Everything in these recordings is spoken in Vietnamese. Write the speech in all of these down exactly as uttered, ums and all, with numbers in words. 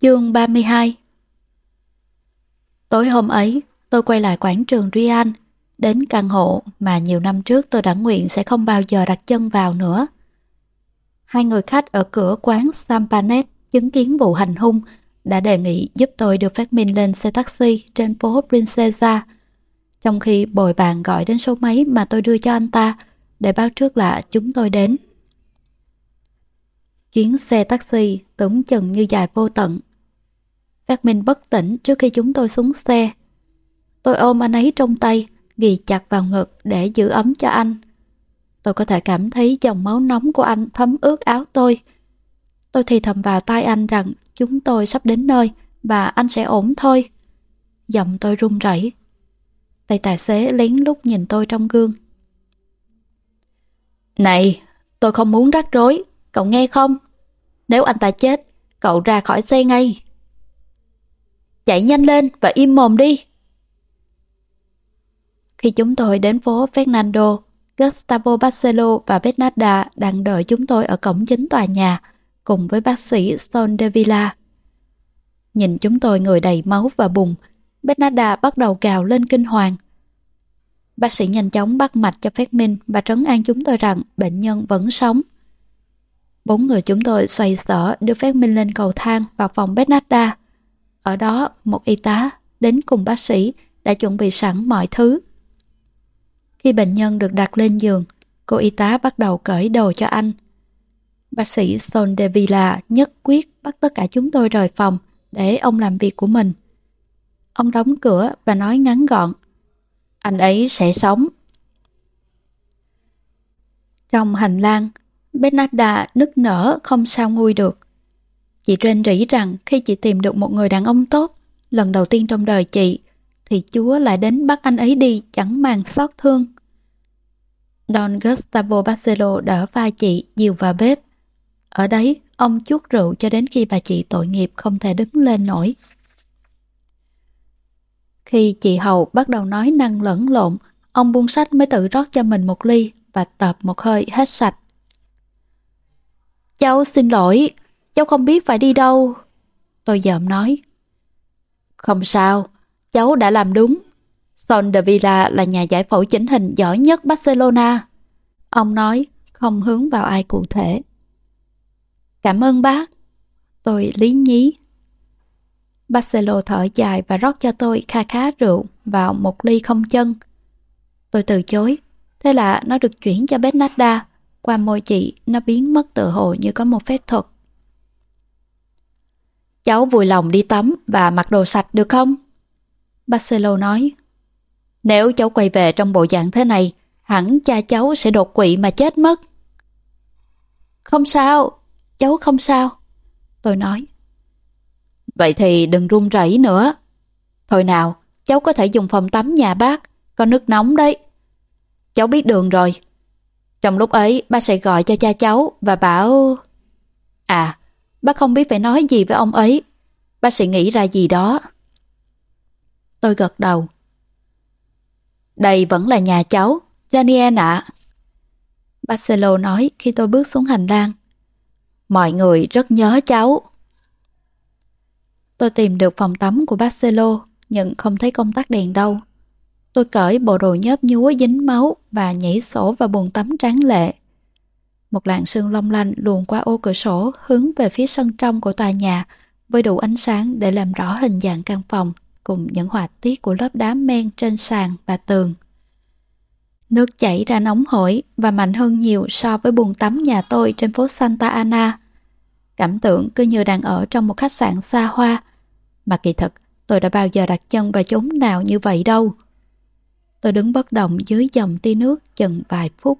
Chương ba mươi hai. Tối hôm ấy, tôi quay lại quảng trường Rian, đến căn hộ mà nhiều năm trước tôi đã nguyện sẽ không bao giờ đặt chân vào nữa. Hai người khách ở cửa quán Sampanet chứng kiến vụ hành hung đã đề nghị giúp tôi đưa Phát Minh lên xe taxi trên phố Princesa, trong khi bồi bàn gọi đến số máy mà tôi đưa cho anh ta để báo trước là chúng tôi đến. Chuyến xe taxi tưởng chừng như dài vô tận. Phát Minh bất tỉnh trước khi chúng tôi xuống xe. Tôi ôm anh ấy trong tay, ghì chặt vào ngực để giữ ấm cho anh. Tôi có thể cảm thấy dòng máu nóng của anh thấm ướt áo tôi. Tôi thì thầm vào tai anh rằng chúng tôi sắp đến nơi và anh sẽ ổn thôi. Giọng tôi run rẩy. Tay tài xế lén lút nhìn tôi trong gương. Này, tôi không muốn rắc rối, cậu nghe không? Nếu anh ta chết, cậu ra khỏi xe ngay. Chạy nhanh lên và im mồm đi. Khi chúng tôi đến phố Fernando, Gustavo Barcelo và Bernarda đang đợi chúng tôi ở cổng chính tòa nhà, cùng với bác sĩ Soldevilla. Nhìn chúng tôi người đầy máu và bùn, Bernarda bắt đầu gào lên kinh hoàng. Bác sĩ nhanh chóng bắt mạch cho Phát Minh và trấn an chúng tôi rằng bệnh nhân vẫn sống. Bốn người chúng tôi xoay sở đưa Phát Minh lên cầu thang vào phòng Bernarda. Ở đó, một y tá đến cùng bác sĩ đã chuẩn bị sẵn mọi thứ. Khi bệnh nhân được đặt lên giường, cô y tá bắt đầu cởi đồ cho anh. Bác sĩ Soldevilla nhất quyết bắt tất cả chúng tôi rời phòng để ông làm việc của mình. Ông đóng cửa và nói ngắn gọn: anh ấy sẽ sống. Trong hành lang, Bernarda nức nở không sao nguôi được. Chị rên rỉ rằng khi chị tìm được một người đàn ông tốt, lần đầu tiên trong đời chị, thì Chúa lại đến bắt anh ấy đi chẳng màng xót thương. Don Gustavo Barcelo đỡ vai chị dìu vào bếp. Ở đấy, ông chuốt rượu cho đến khi bà chị tội nghiệp không thể đứng lên nổi. Khi chị hầu bắt đầu nói năng lẫn lộn, ông buông sách mới tự rót cho mình một ly và tợp một hơi hết sạch. Cháu xin lỗi, cháu không biết phải đi đâu. Tôi dợm nói. Không sao, cháu đã làm đúng. Soldevilla là nhà giải phẫu chỉnh hình giỏi nhất Barcelona. Ông nói, không hướng vào ai cụ thể. Cảm ơn bác. Tôi lý nhí. Barcelo thở dài và rót cho tôi kha khá rượu vào một ly không chân. Tôi từ chối. Thế là nó được chuyển cho Bernarda. Qua môi chị, nó biến mất tự hồ như có một phép thuật. Cháu vui lòng đi tắm và mặc đồ sạch được không? Barcelo nói. Nếu cháu quay về trong bộ dạng thế này, hẳn cha cháu sẽ đột quỵ mà chết mất. Không sao, cháu không sao. Tôi nói. Vậy thì đừng run rẩy nữa. Thôi nào, cháu có thể dùng phòng tắm nhà bác, có nước nóng đấy. Cháu biết đường rồi. Trong lúc ấy, bác sẽ gọi cho cha cháu và bảo... À, bác không biết phải nói gì với ông ấy. Bác sẽ nghĩ ra gì đó. Tôi gật đầu. Đây vẫn là nhà cháu, Daniel ạ. Barcelo nói khi tôi bước xuống hành lang. Mọi người rất nhớ cháu. Tôi tìm được phòng tắm của Barcelo, nhưng không thấy công tắc đèn đâu. Tôi cởi bộ đồ nhớp nhúa dính máu và nhảy sổ vào bồn tắm tráng lệ. Một làn sương long lanh luồn qua ô cửa sổ hướng về phía sân trong của tòa nhà với đủ ánh sáng để làm rõ hình dạng căn phòng cùng những họa tiết của lớp đá men trên sàn và tường. Nước chảy ra nóng hổi và mạnh hơn nhiều so với bồn tắm nhà tôi trên phố Santa Ana. Cảm tưởng cứ như đang ở trong một khách sạn xa hoa, mà kỳ thực tôi đã bao giờ đặt chân vào chốn nào như vậy đâu. Tôi đứng bất động dưới dòng tia nước chừng vài phút.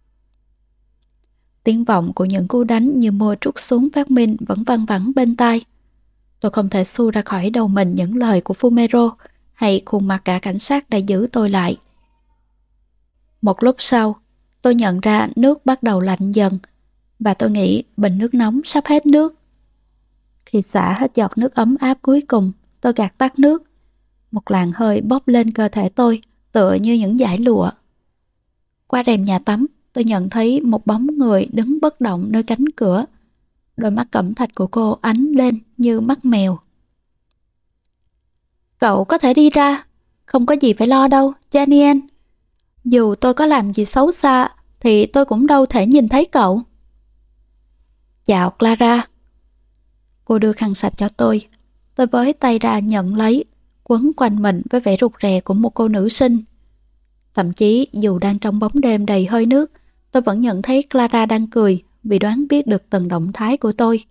Tiếng vọng của những cú đánh như mưa trút xuống Phát Minh vẫn văng vẳng bên tai. Tôi không thể xua ra khỏi đầu mình những lời của Fumero hay khuôn mặt cả cảnh sát đã giữ tôi lại. Một lúc sau, tôi nhận ra nước bắt đầu lạnh dần và tôi nghĩ bình nước nóng sắp hết nước. Khi xả hết giọt nước ấm áp cuối cùng, tôi gạt tắt nước. Một làn hơi bốc lên cơ thể tôi, tựa như những dải lụa. Qua rèm nhà tắm, tôi nhận thấy một bóng người đứng bất động nơi cánh cửa. Đôi mắt cẩm thạch của cô ánh lên như mắt mèo. Cậu có thể đi ra, không có gì phải lo đâu, Daniel. Dù tôi có làm gì xấu xa, thì tôi cũng đâu thể nhìn thấy cậu. Chào Clara. Cô đưa khăn sạch cho tôi. Tôi với tay ra nhận lấy, quấn quanh mình với vẻ rụt rè của một cô nữ sinh. Thậm chí dù đang trong bóng đêm đầy hơi nước, tôi vẫn nhận thấy Clara đang cười vì đoán biết được từng động thái của tôi.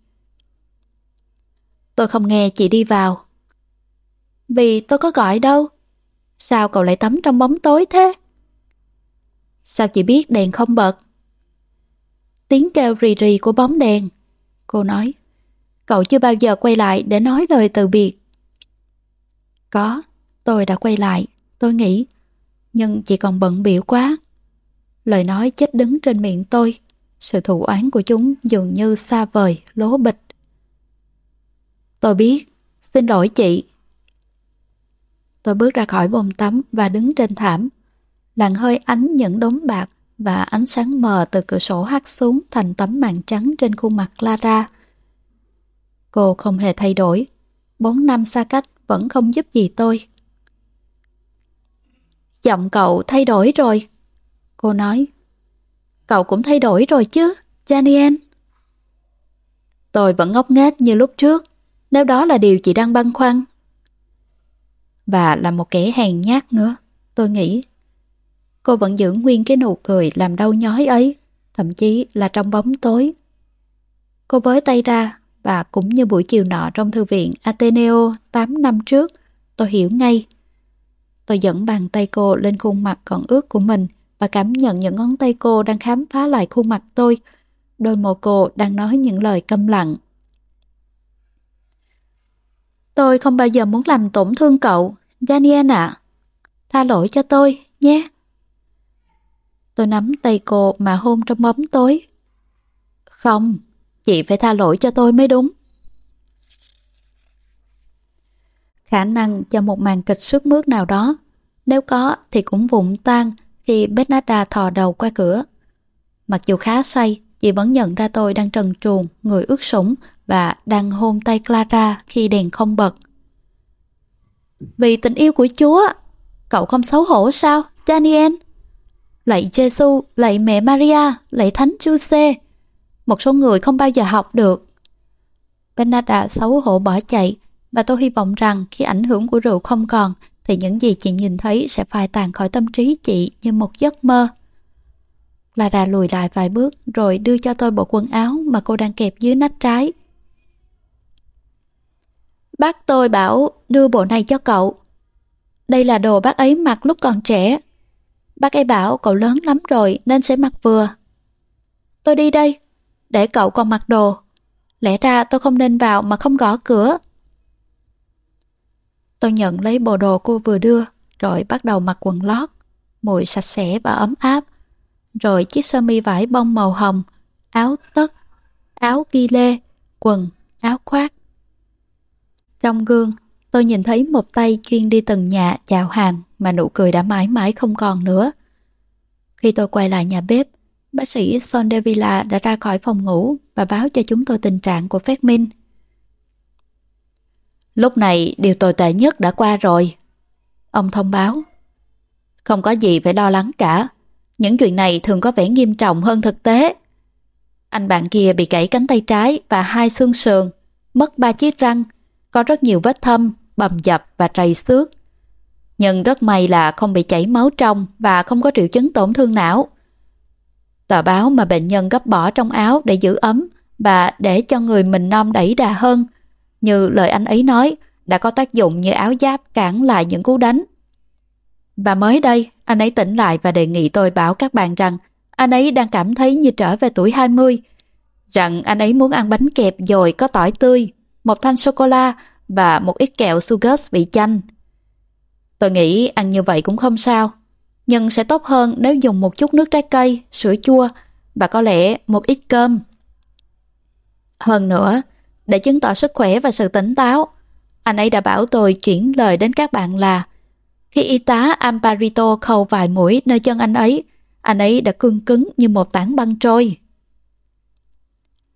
Tôi không nghe chị đi vào. Vì tôi có gọi đâu. Sao cậu lại tắm trong bóng tối thế? Sao chị biết đèn không bật? Tiếng kêu rì rì của bóng đèn. Cô nói, cậu chưa bao giờ quay lại để nói lời từ biệt. Có, tôi đã quay lại, tôi nghĩ. Nhưng chị còn bận bịu quá. Lời nói chết đứng trên miệng tôi. Sự thù oán của chúng dường như xa vời, lố bịch. Tôi biết, xin lỗi chị. Tôi bước ra khỏi bồn tắm và đứng trên thảm. Làn hơi ánh những đốm bạc và ánh sáng mờ từ cửa sổ hắt xuống thành tấm màn trắng trên khuôn mặt Clara. Cô không hề thay đổi. Bốn năm xa cách vẫn không giúp gì tôi. Giọng cậu thay đổi rồi. Cô nói. Cậu cũng thay đổi rồi chứ, Daniel. Tôi vẫn ngốc nghếch như lúc trước, nếu đó là điều chị đang băn khoăn. Và là một kẻ hèn nhát nữa, tôi nghĩ. Cô vẫn giữ nguyên cái nụ cười làm đau nhói ấy, thậm chí là trong bóng tối. Cô với tay ra, và cũng như buổi chiều nọ trong thư viện Ateneo tám năm trước, tôi hiểu ngay. Tôi dẫn bàn tay cô lên khuôn mặt còn ướt của mình và cảm nhận những ngón tay cô đang khám phá lại khuôn mặt tôi. Đôi môi cô đang nói những lời câm lặng. Tôi không bao giờ muốn làm tổn thương cậu, Daniel ạ. Tha lỗi cho tôi, nhé. Tôi nắm tay cô mà hôn trong bóng tối. Không, chị phải tha lỗi cho tôi mới đúng. Khả năng cho một màn kịch sức mướt nào đó, nếu có thì cũng vụn tan khi Bernarda thò đầu qua cửa. Mặc dù khá say, chị vẫn nhận ra tôi đang trần truồng, người ướt sũng và đang hôn tay Clara khi đèn không bật. Vì tình yêu của Chúa, cậu không xấu hổ sao, Daniel? Lạy Giêsu, lạy mẹ Maria, lạy Thánh Giuse. Một số người không bao giờ học được. Bernarda xấu hổ bỏ chạy, và tôi hy vọng rằng khi ảnh hưởng của rượu không còn, thì những gì chị nhìn thấy sẽ phai tàn khỏi tâm trí chị như một giấc mơ. Clara lùi lại vài bước rồi đưa cho tôi bộ quần áo mà cô đang kẹp dưới nách trái. Bác tôi bảo đưa bộ này cho cậu. Đây là đồ bác ấy mặc lúc còn trẻ. Bác ấy bảo cậu lớn lắm rồi nên sẽ mặc vừa. Tôi đi đây, để cậu còn mặc đồ. Lẽ ra tôi không nên vào mà không gõ cửa. Tôi nhận lấy bộ đồ cô vừa đưa, rồi bắt đầu mặc quần lót, mùi sạch sẽ và ấm áp, rồi chiếc sơ mi vải bông màu hồng, áo tất, áo ghi lê, quần, áo khoác. Trong gương, tôi nhìn thấy một tay chuyên đi từng nhà chào hàng mà nụ cười đã mãi mãi không còn nữa. Khi tôi quay lại nhà bếp, bác sĩ Sondevilla đã ra khỏi phòng ngủ và báo cho chúng tôi tình trạng của Phát Minh. Lúc này điều tồi tệ nhất đã qua rồi. Ông thông báo. Không có gì phải lo lắng cả. Những chuyện này thường có vẻ nghiêm trọng hơn thực tế. Anh bạn kia bị gãy cánh tay trái và hai xương sườn, mất ba chiếc răng, có rất nhiều vết thâm, bầm dập và trầy xước. Nhưng rất may là không bị chảy máu trong và không có triệu chứng tổn thương não. Tờ báo mà bệnh nhân gấp bỏ trong áo để giữ ấm và để cho người mình non đẩy đà hơn, như lời anh ấy nói, đã có tác dụng như áo giáp cản lại những cú đánh. Và mới đây, anh ấy tỉnh lại và đề nghị tôi bảo các bạn rằng anh ấy đang cảm thấy như trở về tuổi hai mươi, rằng anh ấy muốn ăn bánh kẹp dồi có tỏi tươi, một thanh sô-cô-la và một ít kẹo Sugars vị chanh. Tôi nghĩ ăn như vậy cũng không sao, nhưng sẽ tốt hơn nếu dùng một chút nước trái cây, sữa chua và có lẽ một ít cơm. Hơn nữa, để chứng tỏ sức khỏe và sự tỉnh táo, anh ấy đã bảo tôi chuyển lời đến các bạn là khi y tá Amparito khâu vài mũi nơi chân anh ấy, anh ấy đã cương cứng như một tảng băng trôi.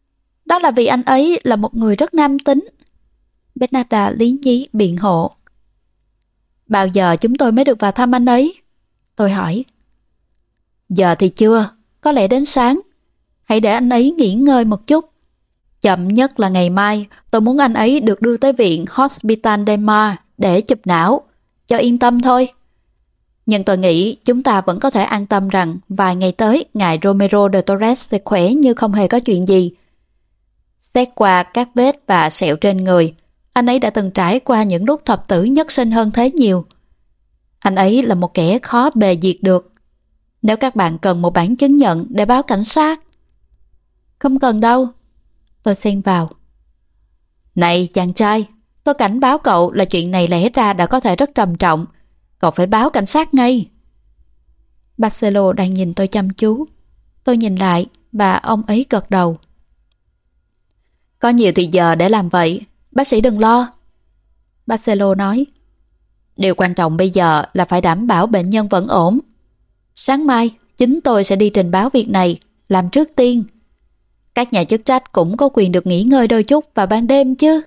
Đó là vì anh ấy là một người rất nam tính. Bernarda lý nhí biện hộ. Bao giờ chúng tôi mới được vào thăm anh ấy? Tôi hỏi. Giờ thì chưa, có lẽ đến sáng. Hãy để anh ấy nghỉ ngơi một chút. Chậm nhất là ngày mai, tôi muốn anh ấy được đưa tới viện Hospital del Mar để chụp não, cho yên tâm thôi. Nhưng tôi nghĩ chúng ta vẫn có thể an tâm rằng vài ngày tới ngài Romero de Torres sẽ khỏe như không hề có chuyện gì. Xét qua các vết và sẹo trên người, anh ấy đã từng trải qua những lúc thập tử nhất sinh hơn thế nhiều. Anh ấy là một kẻ khó bề diệt được. Nếu các bạn cần một bản chứng nhận để báo cảnh sát. Không cần đâu. Tôi xen vào. Này chàng trai, tôi cảnh báo cậu là chuyện này lẽ ra đã có thể rất trầm trọng. Cậu phải báo cảnh sát ngay. Barcelo đang nhìn tôi chăm chú. Tôi nhìn lại và ông ấy gật đầu. Có nhiều thì giờ để làm vậy. Bác sĩ đừng lo. Barcelo nói. Điều quan trọng bây giờ là phải đảm bảo bệnh nhân vẫn ổn. Sáng mai, chính tôi sẽ đi trình báo việc này, làm trước tiên. Các nhà chức trách cũng có quyền được nghỉ ngơi đôi chút vào ban đêm chứ.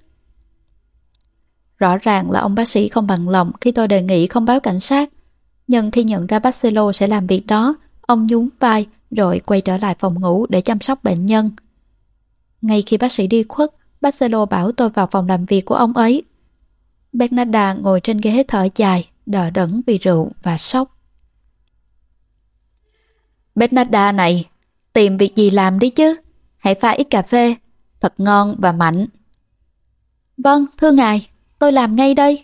Rõ ràng là ông bác sĩ không bằng lòng khi tôi đề nghị không báo cảnh sát. Nhưng khi nhận ra Barcelo sẽ làm việc đó, ông nhún vai rồi quay trở lại phòng ngủ để chăm sóc bệnh nhân. Ngay khi bác sĩ đi khuất, Barcelo bảo tôi vào phòng làm việc của ông ấy. Bernarda ngồi trên ghế thở dài, đờ đẫn vì rượu và sốc. Bernarda này, tìm việc gì làm đi chứ. Hãy pha ít cà phê, thật ngon và mạnh. Vâng, thưa ngài, tôi làm ngay đây.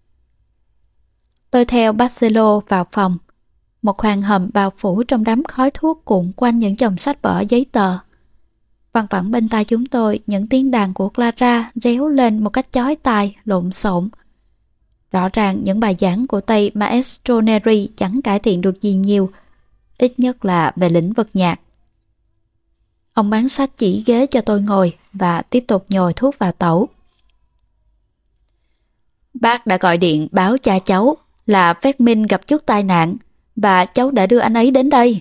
Tôi theo Barcelo vào phòng. Một khoang hầm bao phủ trong đám khói thuốc cuộn quanh những chồng sách vở giấy tờ. Văng vẳng bên tai chúng tôi những tiếng đàn của Clara réo lên một cách chói tai, lộn xộn. Rõ ràng những bài giảng của tay Maestro Neri chẳng cải thiện được gì nhiều, ít nhất là về lĩnh vực nhạc. Ông bán sách chỉ ghế cho tôi ngồi và tiếp tục nhồi thuốc vào tẩu. Bác đã gọi điện báo cha cháu là Phát Minh gặp chút tai nạn và cháu đã đưa anh ấy đến đây.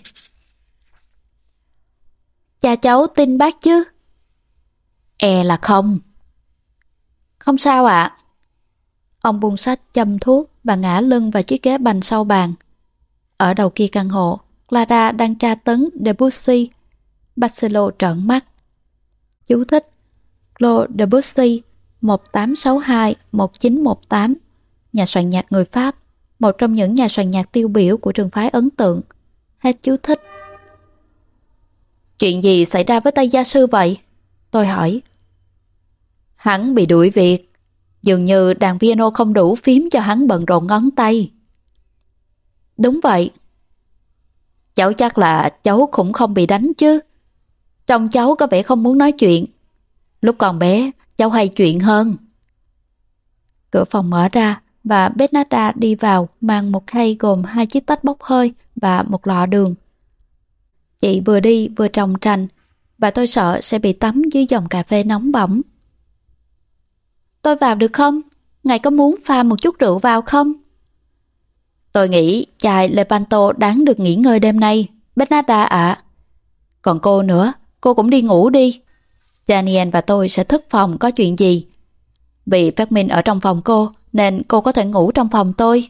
Cha cháu tin bác chứ? E là không. Không sao ạ. Ông buông sách châm thuốc và ngã lưng vào chiếc ghế bành sau bàn. Ở đầu kia căn hộ, Clara đang tra tấn Debussy. Barcelo trợn mắt. Chú thích: Claude Debussy một tám sáu hai đến một chín một tám, nhà soạn nhạc người Pháp, một trong những nhà soạn nhạc tiêu biểu của trường phái ấn tượng. Hết chú thích. Chuyện gì xảy ra với tay gia sư vậy? Tôi hỏi. Hắn bị đuổi việc. Dường như đàn piano không đủ phím cho hắn bận rộn ngón tay. Đúng vậy. Cháu chắc là cháu cũng không bị đánh chứ. Trông cháu có vẻ không muốn nói chuyện. Lúc còn bé, cháu hay chuyện hơn. Cửa phòng mở ra và Bernarda đi vào mang một khay gồm hai chiếc tách bốc hơi và một lọ đường. Chị vừa đi vừa tròng trành và tôi sợ sẽ bị tắm dưới dòng cà phê nóng bỏng. Tôi vào được không? Ngài có muốn pha một chút rượu vào không? Tôi nghĩ chai Lepanto đáng được nghỉ ngơi đêm nay, Bernarda ạ. Còn cô nữa, cô cũng đi ngủ đi. Daniel và tôi sẽ thức phòng có chuyện gì. Vì Phát Minh ở trong phòng cô, nên cô có thể ngủ trong phòng tôi.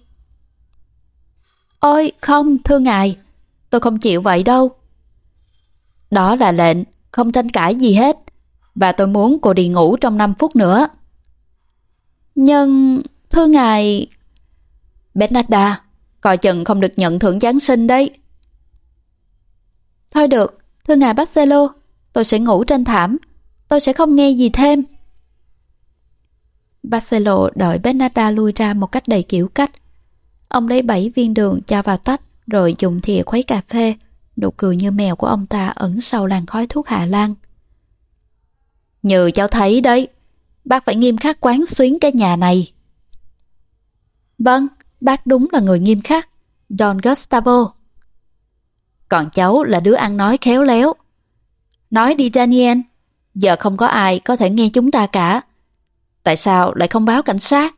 Ôi không, thưa ngài, tôi không chịu vậy đâu. Đó là lệnh, không tranh cãi gì hết. Và tôi muốn cô đi ngủ trong năm phút nữa. Nhưng, thưa ngài... Bernarda, coi chừng không được nhận thưởng Giáng sinh đấy. Thôi được, thưa ngài Barcelo, tôi sẽ ngủ trên thảm. Tôi sẽ không nghe gì thêm. Barcelo đợi Bernarda lui ra một cách đầy kiểu cách. Ông lấy bảy viên đường cho vào tách rồi dùng thìa khuấy cà phê. Nụ cười như mèo của ông ta ẩn sau làn khói thuốc Hà Lan. Như cháu thấy đấy, bác phải nghiêm khắc quán xuyến cái nhà này. Vâng, bác đúng là người nghiêm khắc, Don Gustavo. Còn cháu là đứa ăn nói khéo léo. Nói đi Daniel, giờ không có ai có thể nghe chúng ta cả. Tại sao lại không báo cảnh sát?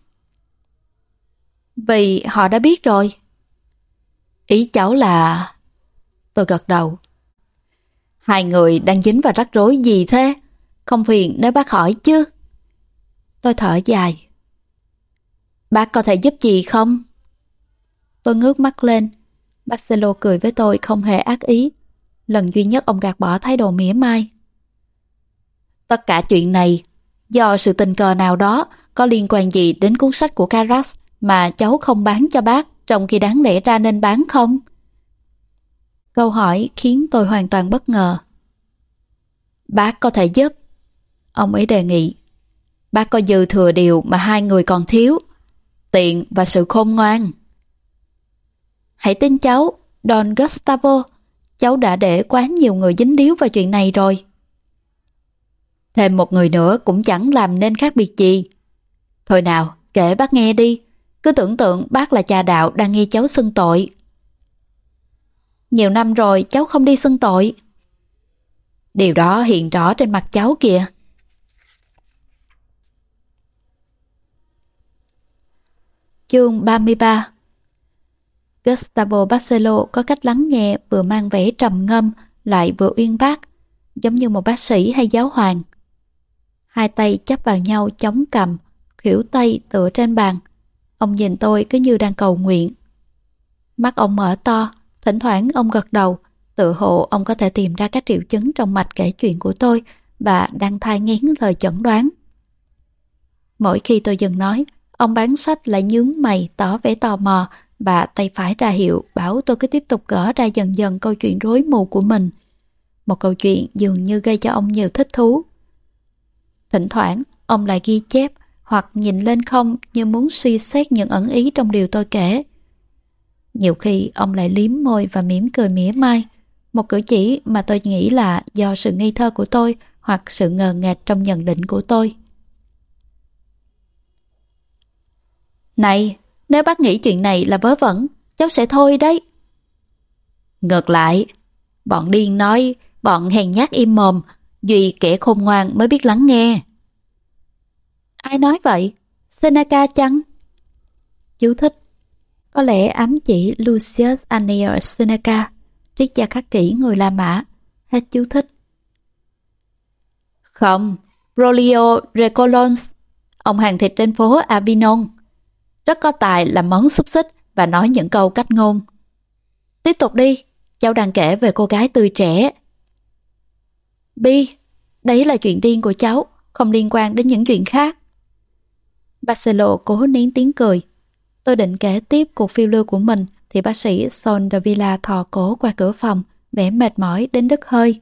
Vì họ đã biết rồi. Ý cháu là... Tôi gật đầu. Hai người đang dính vào rắc rối gì thế? không phiền nếu bác hỏi chứ. Tôi thở dài. Bác có thể giúp gì không? Tôi ngước mắt lên. Barcelo cười với tôi không hề ác ý. Lần duy nhất ông gạt bỏ thái độ mỉa mai. Tất cả chuyện này do sự tình cờ nào đó, có liên quan gì đến cuốn sách của Carras mà cháu không bán cho bác, trong khi đáng lẽ ra nên bán không? Câu hỏi khiến tôi hoàn toàn bất ngờ. Bác có thể giúp. Ông ấy đề nghị. Bác có dư thừa điều mà hai người còn thiếu: tiền và sự khôn ngoan. Hãy tin cháu, Don Gustavo. Cháu đã để quá nhiều người dính líu vào chuyện này rồi. Thêm một người nữa cũng chẳng làm nên khác biệt gì. Thôi nào, kể bác nghe đi. Cứ tưởng tượng bác là cha đạo đang nghe cháu xưng tội. Nhiều năm rồi cháu không đi xưng tội. Điều đó hiện rõ trên mặt cháu kìa. Chương ba mươi ba. Gustavo Barcelo có cách lắng nghe vừa mang vẻ trầm ngâm lại vừa uyên bác, giống như một bác sĩ hay giáo hoàng. Hai tay chắp vào nhau chống cằm, khuỷu tay tựa trên bàn. Ông nhìn tôi cứ như đang cầu nguyện. Mắt ông mở to, thỉnh thoảng ông gật đầu, tự hồ ông có thể tìm ra các triệu chứng trong mạch kể chuyện của tôi và đang thai nghén lời chẩn đoán. Mỗi khi tôi dừng nói, ông bán sách lại nhướng mày tỏ vẻ tò mò và tay phải ra hiệu bảo tôi cứ tiếp tục gỡ ra dần dần câu chuyện rối mù của mình. Một câu chuyện dường như gây cho ông nhiều thích thú. Thỉnh thoảng, ông lại ghi chép hoặc nhìn lên không như muốn suy xét những ẩn ý trong điều tôi kể. Nhiều khi ông lại liếm môi và mỉm cười mỉa mai, một cử chỉ mà tôi nghĩ là do sự ngây thơ của tôi hoặc sự ngờ nghệch trong nhận định của tôi. Này, nếu bác nghĩ chuyện này là vớ vẩn, cháu sẽ thôi đấy. Ngược lại, bọn điên nói, bọn hèn nhát im mồm, duy kẻ khôn ngoan mới biết lắng nghe. Ai nói vậy? Seneca chăng? Chú thích. Có lẽ ám chỉ Lucius Annius Seneca, triết gia khắc kỷ người La Mã. Hết chú thích. Không, Braulio Recolons, ông hàng thịt trên phố Avinon. Rất có tài làm món xúc xích và nói những câu cách ngôn. Tiếp tục đi, cháu đang kể về cô gái tươi trẻ. Bi, đấy là chuyện riêng của cháu, không liên quan đến những chuyện khác. Barcelo cố nén tiếng cười. Tôi định kể tiếp cuộc phiêu lưu của mình thì bác sĩ Son de Villa thò cổ qua cửa phòng, vẻ mệt mỏi đến đứt hơi.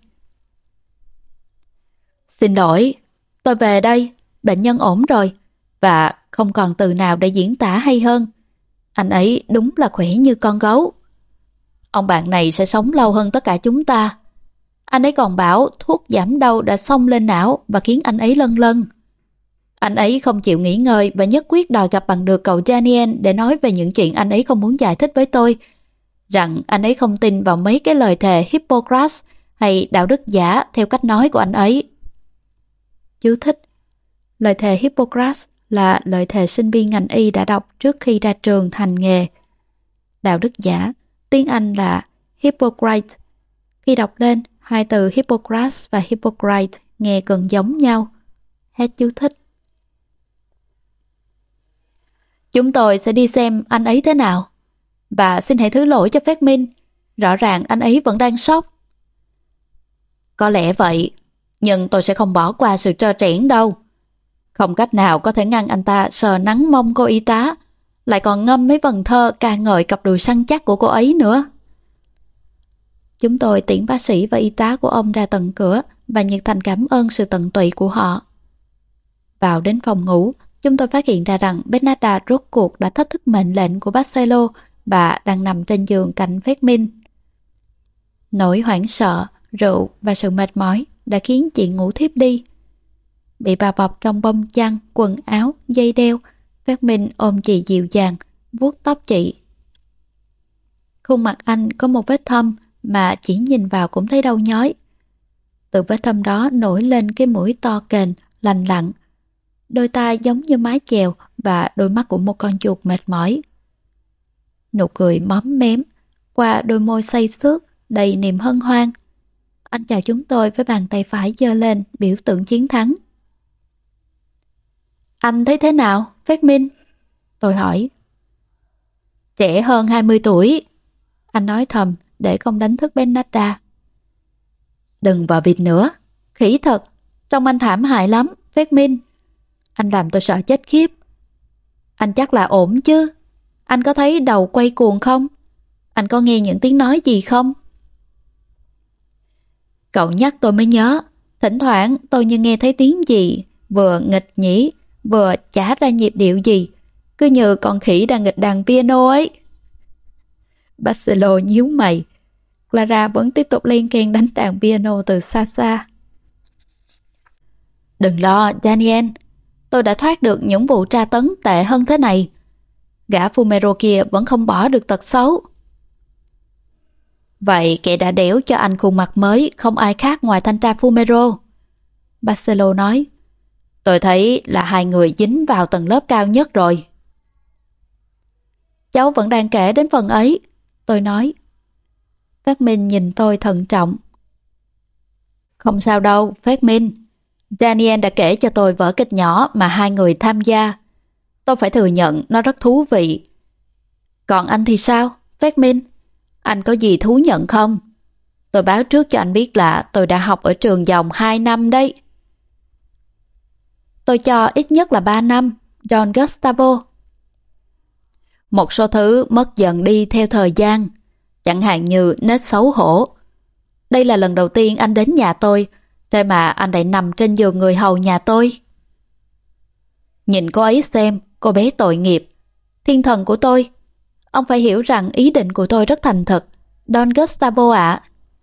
Xin lỗi, tôi về đây, bệnh nhân ổn rồi, và không còn từ nào để diễn tả hay hơn. Anh ấy đúng là khỏe như con gấu. Ông bạn này sẽ sống lâu hơn tất cả chúng ta. Anh ấy còn bảo thuốc giảm đau đã xông lên não và khiến anh ấy lân lân. Anh ấy không chịu nghỉ ngơi và nhất quyết đòi gặp bằng được cậu Daniel để nói về những chuyện anh ấy không muốn giải thích với tôi. Rằng anh ấy không tin vào mấy cái lời thề Hippocrates hay đạo đức giả theo cách nói của anh ấy. Chú thích. Lời thề Hippocrates là lời thề sinh viên ngành y đã đọc trước khi ra trường hành nghề. Đạo đức giả, tiếng Anh là Hippocrates. Khi đọc lên, hai từ Hippocrates và Hippocrates nghe gần giống nhau. Hết chú thích. Chúng tôi sẽ đi xem anh ấy thế nào. Và xin hãy thứ lỗi cho Phép Minh. Rõ ràng anh ấy vẫn đang sốc. Có lẽ vậy, nhưng tôi sẽ không bỏ qua sự trơ trẽn đâu. Không cách nào có thể ngăn anh ta sờ nắng mông cô y tá, lại còn ngâm mấy vần thơ ca ngợi cặp đùi săn chắc của cô ấy nữa. Chúng tôi tiễn bác sĩ và y tá của ông ra tận cửa và nhiệt thành cảm ơn sự tận tụy của họ. Vào đến phòng ngủ, chúng tôi phát hiện ra rằng Bernarda rốt cuộc đã thách thức mệnh lệnh của Barcelo và đang nằm trên giường cạnh Phép Minh. Nỗi hoảng sợ, rượu và sự mệt mỏi đã khiến chị ngủ thiếp đi. Bị bà bọc trong bông chăn, quần áo, dây đeo, Phép Minh ôm chị dịu dàng, vuốt tóc chị. Khuôn mặt anh có một vết thâm mà chỉ nhìn vào cũng thấy đau nhói. Từ vết thâm đó nổi lên cái mũi to kềnh, lành lặn. Đôi tai giống như mái chèo và đôi mắt của một con chuột mệt mỏi. Nụ cười móm mém, qua đôi môi say xước, đầy niềm hân hoan. Anh chào chúng tôi với bàn tay phải giơ lên, biểu tượng chiến thắng. Anh thấy thế nào, Phát Minh? Tôi hỏi. Trẻ hơn hai mươi tuổi. Anh nói thầm để không đánh thức Bernarda. Đừng vào vịt nữa. Khỉ thật. Trông anh thảm hại lắm, Phát Minh. Anh làm tôi sợ chết khiếp. Anh chắc là ổn chứ. Anh có thấy đầu quay cuồng không? Anh có nghe những tiếng nói gì không? Cậu nhắc tôi mới nhớ. Thỉnh thoảng tôi như nghe thấy tiếng gì, vừa nghịch nhĩ, vừa chả ra nhịp điệu gì. Cứ như con khỉ đang nghịch đàn piano ấy. Barcelo nhíu mày. Clara vẫn tiếp tục len keng đánh đàn piano từ xa xa. Đừng lo, Daniel. Tôi đã thoát được những vụ tra tấn tệ hơn thế này. Gã Fumero kia vẫn không bỏ được tật xấu. Vậy kẻ đã đẽo cho anh khuôn mặt mới không ai khác ngoài thanh tra Fumero. Barcelo nói. Tôi thấy là hai người dính vào tầng lớp cao nhất rồi. Cháu vẫn đang kể đến phần ấy. Tôi nói. Phát Minh nhìn tôi thận trọng. Không sao đâu, Phát Minh. Daniel đã kể cho tôi vở kịch nhỏ mà hai người tham gia. Tôi phải thừa nhận nó rất thú vị. Còn anh thì sao, Phát Minh? Anh có gì thú nhận không? Tôi báo trước cho anh biết là tôi đã học ở trường dòng hai năm đấy. Tôi cho ít nhất là ba năm, Don Gustavo. Một số thứ mất dần đi theo thời gian, chẳng hạn như nết xấu hổ. Đây là lần đầu tiên anh đến nhà tôi, thế mà anh lại nằm trên giường người hầu nhà tôi. Nhìn cô ấy xem, cô bé tội nghiệp. Thiên thần của tôi. Ông phải hiểu rằng ý định của tôi rất thành thật, Don Gustavo ạ.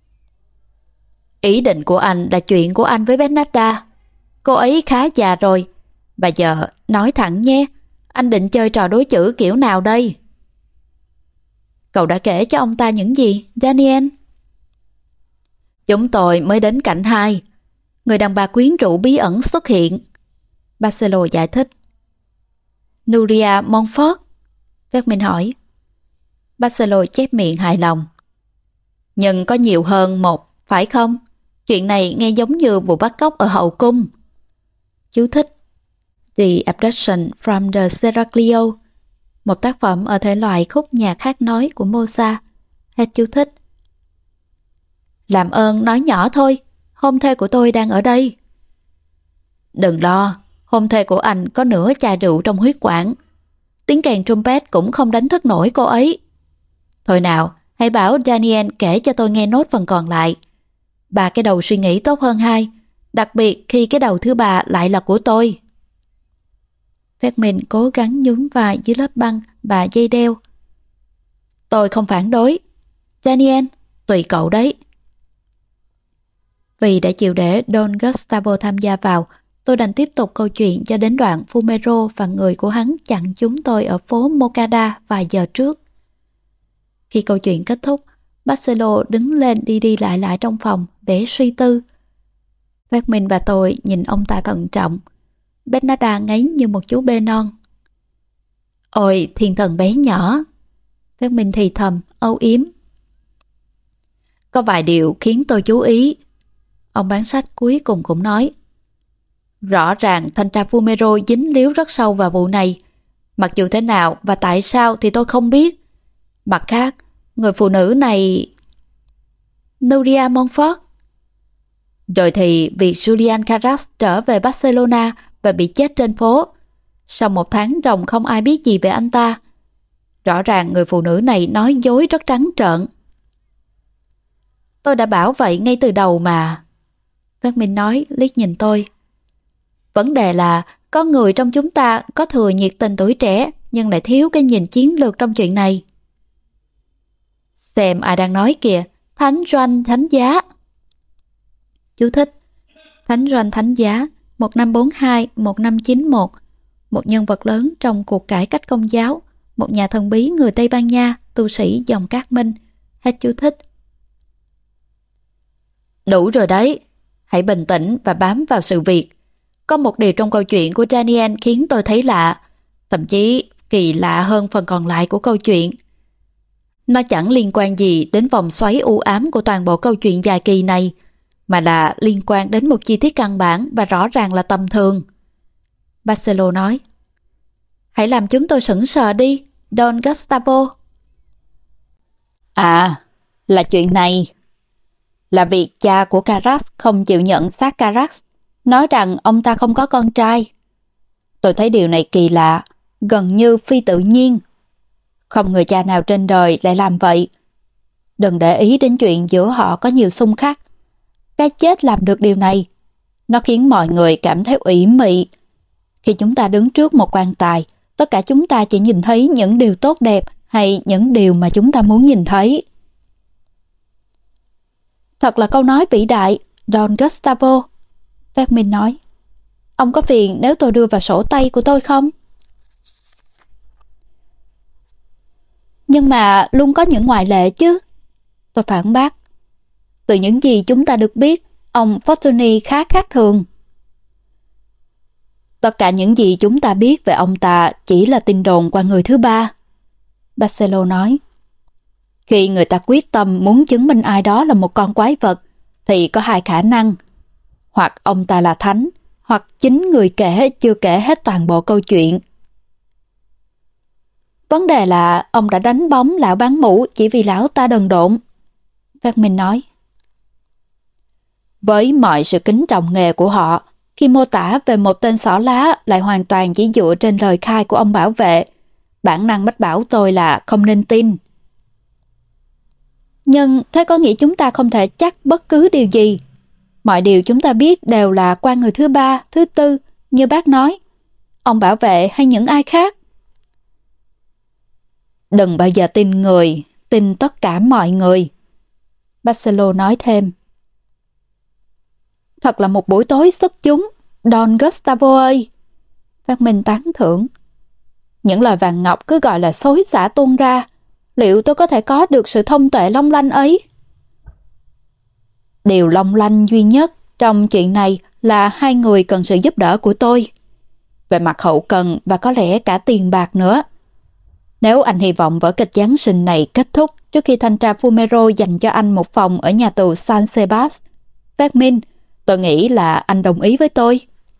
Ý định của anh là chuyện của anh với Bernarda. Cô ấy khá già rồi. Và giờ, nói thẳng nhé, anh định chơi trò đối chữ kiểu nào đây? Cậu đã kể cho ông ta những gì, Daniel? Chúng tôi mới đến cảnh hai. Người đàn bà quyến rũ bí ẩn xuất hiện. Barcelo giải thích. Nuria Montfort? Phát Minh hỏi. Barcelo chép miệng hài lòng. Nhưng có nhiều hơn một, phải không? Chuyện này nghe giống như vụ bắt cóc ở hậu cung. Chú thích. The Abduction from the Seraglio, một tác phẩm ở thể loại khúc nhạc hát nói của Mozart. Hết chú thích. Làm ơn nói nhỏ thôi, hôn thê của tôi đang ở đây. Đừng lo, hôn thê của anh có nửa chai rượu trong huyết quản. Tiếng kèn trumpet cũng không đánh thức nổi cô ấy. Thôi nào, hãy bảo Daniel kể cho tôi nghe nốt phần còn lại. Ba cái đầu suy nghĩ tốt hơn hai, đặc biệt khi cái đầu thứ ba lại là của tôi. Phát Minh cố gắng nhún vai dưới lớp băng và dây đeo. Tôi không phản đối. Daniel, tùy cậu đấy. Vì đã chịu để Don Gustavo tham gia vào, tôi đành tiếp tục câu chuyện cho đến đoạn Fumero và người của hắn chặn chúng tôi ở phố Moncada vài giờ trước. Khi câu chuyện kết thúc, Barcelo đứng lên đi đi lại lại trong phòng, vẻ suy tư. Phát Minh và tôi nhìn ông ta thận trọng. Bernarda ngáy như một chú bê non. Ôi, thiên thần bé nhỏ. Phát Minh thì thầm, âu yếm. Có vài điều khiến tôi chú ý. Ông bán sách cuối cùng cũng nói. Rõ ràng thanh tra Fumero dính líu rất sâu vào vụ này. Mặc dù thế nào và tại sao thì tôi không biết. Mặt khác, người phụ nữ này... Nuria Montfort. Rồi thì việc Julian Carras trở về Barcelona và bị chết trên phố. Sau một tháng ròng không ai biết gì về anh ta. Rõ ràng người phụ nữ này nói dối rất trắng trợn. Tôi đã bảo vậy ngay từ đầu mà. Phát Minh nói, liếc nhìn tôi. Vấn đề là có người trong chúng ta có thừa nhiệt tình tuổi trẻ nhưng lại thiếu cái nhìn chiến lược trong chuyện này. Xem ai đang nói kìa, Thánh Doanh Thánh Giá. Chú thích. Thánh Doanh Thánh Giá một năm bốn hai đến một năm chín mốt, một nhân vật lớn trong cuộc cải cách công giáo, một nhà thần bí người Tây Ban Nha, tu sĩ dòng Cát Minh. Hết chú thích. Đủ rồi đấy, hãy bình tĩnh và bám vào sự việc. Có một điều trong câu chuyện của Daniel khiến tôi thấy lạ, thậm chí kỳ lạ hơn phần còn lại của câu chuyện. Nó chẳng liên quan gì đến vòng xoáy u ám của toàn bộ câu chuyện dài kỳ này. mà là liên quan đến một chi tiết căn bản và rõ ràng là tầm thường. Barcelo nói, hãy làm chúng tôi sững sờ đi, Don Gustavo. À, là chuyện này. Là việc cha của Carax không chịu nhận xác Carax, nói rằng ông ta không có con trai. Tôi thấy điều này kỳ lạ, gần như phi tự nhiên. Không người cha nào trên đời lại làm vậy. Đừng để ý đến chuyện giữa họ có nhiều xung khắc. Cái chết làm được điều này. Nó khiến mọi người cảm thấy ủy mị. Khi chúng ta đứng trước một quan tài, tất cả chúng ta chỉ nhìn thấy những điều tốt đẹp hay những điều mà chúng ta muốn nhìn thấy. Thật là câu nói vĩ đại, Don Gustavo. Fermin nói, ông có phiền nếu tôi đưa vào sổ tay của tôi không? Nhưng mà luôn có những ngoại lệ chứ. Tôi phản bác. Từ những gì chúng ta được biết, ông Fortuny khá khác thường. Tất cả những gì chúng ta biết về ông ta chỉ là tin đồn qua người thứ ba. Barcelo nói. Khi người ta quyết tâm muốn chứng minh ai đó là một con quái vật, thì có hai khả năng. Hoặc ông ta là thánh, hoặc chính người kể chưa kể hết toàn bộ câu chuyện. Vấn đề là ông đã đánh bóng lão bán mũ chỉ vì lão ta đần độn. Fermin nói. Với mọi sự kính trọng nghề của họ, khi mô tả về một tên xỏ lá lại hoàn toàn chỉ dựa trên lời khai của ông bảo vệ, bản năng mách bảo tôi là không nên tin. Nhưng thế có nghĩa chúng ta không thể chắc bất cứ điều gì. Mọi điều chúng ta biết đều là qua người thứ ba, thứ tư, như bác nói. Ông bảo vệ hay những ai khác. Đừng bao giờ tin người, tin tất cả mọi người. Barcelo nói thêm. Thật là một buổi tối xuất chúng, Don Gustavo ơi. Phát Minh tán thưởng. Những lời vàng ngọc cứ gọi là xối xả tuôn ra. Liệu tôi có thể có được sự thông tuệ long lanh ấy? Điều long lanh duy nhất trong chuyện này là hai người cần sự giúp đỡ của tôi. Về mặt hậu cần và có lẽ cả tiền bạc nữa. Nếu anh hy vọng vở kịch Giáng sinh này kết thúc trước khi thanh tra Fumero dành cho anh một phòng ở nhà tù San Sebas, Fermin, tôi nghĩ là anh đồng ý với tôi.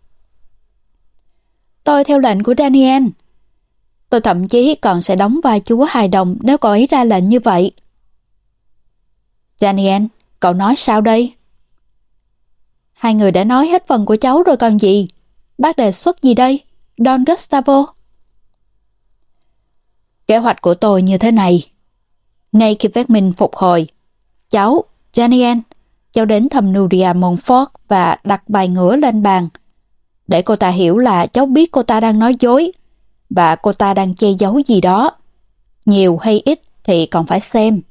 Tôi theo lệnh của Daniel. Tôi thậm chí còn sẽ đóng vai chúa hài đồng nếu cậu ấy ra lệnh như vậy. Daniel, cậu nói sao đây? Hai người đã nói hết phần của cháu rồi còn gì? Bác đề xuất gì đây? Don Gustavo? Kế hoạch của tôi như thế này. Ngay khi Fermin phục hồi, cháu, Daniel, cháu đến thăm Nuria Montfort và đặt bài ngửa lên bàn. Để cô ta hiểu là cháu biết cô ta đang nói dối và cô ta đang che giấu gì đó. Nhiều hay ít thì còn phải xem.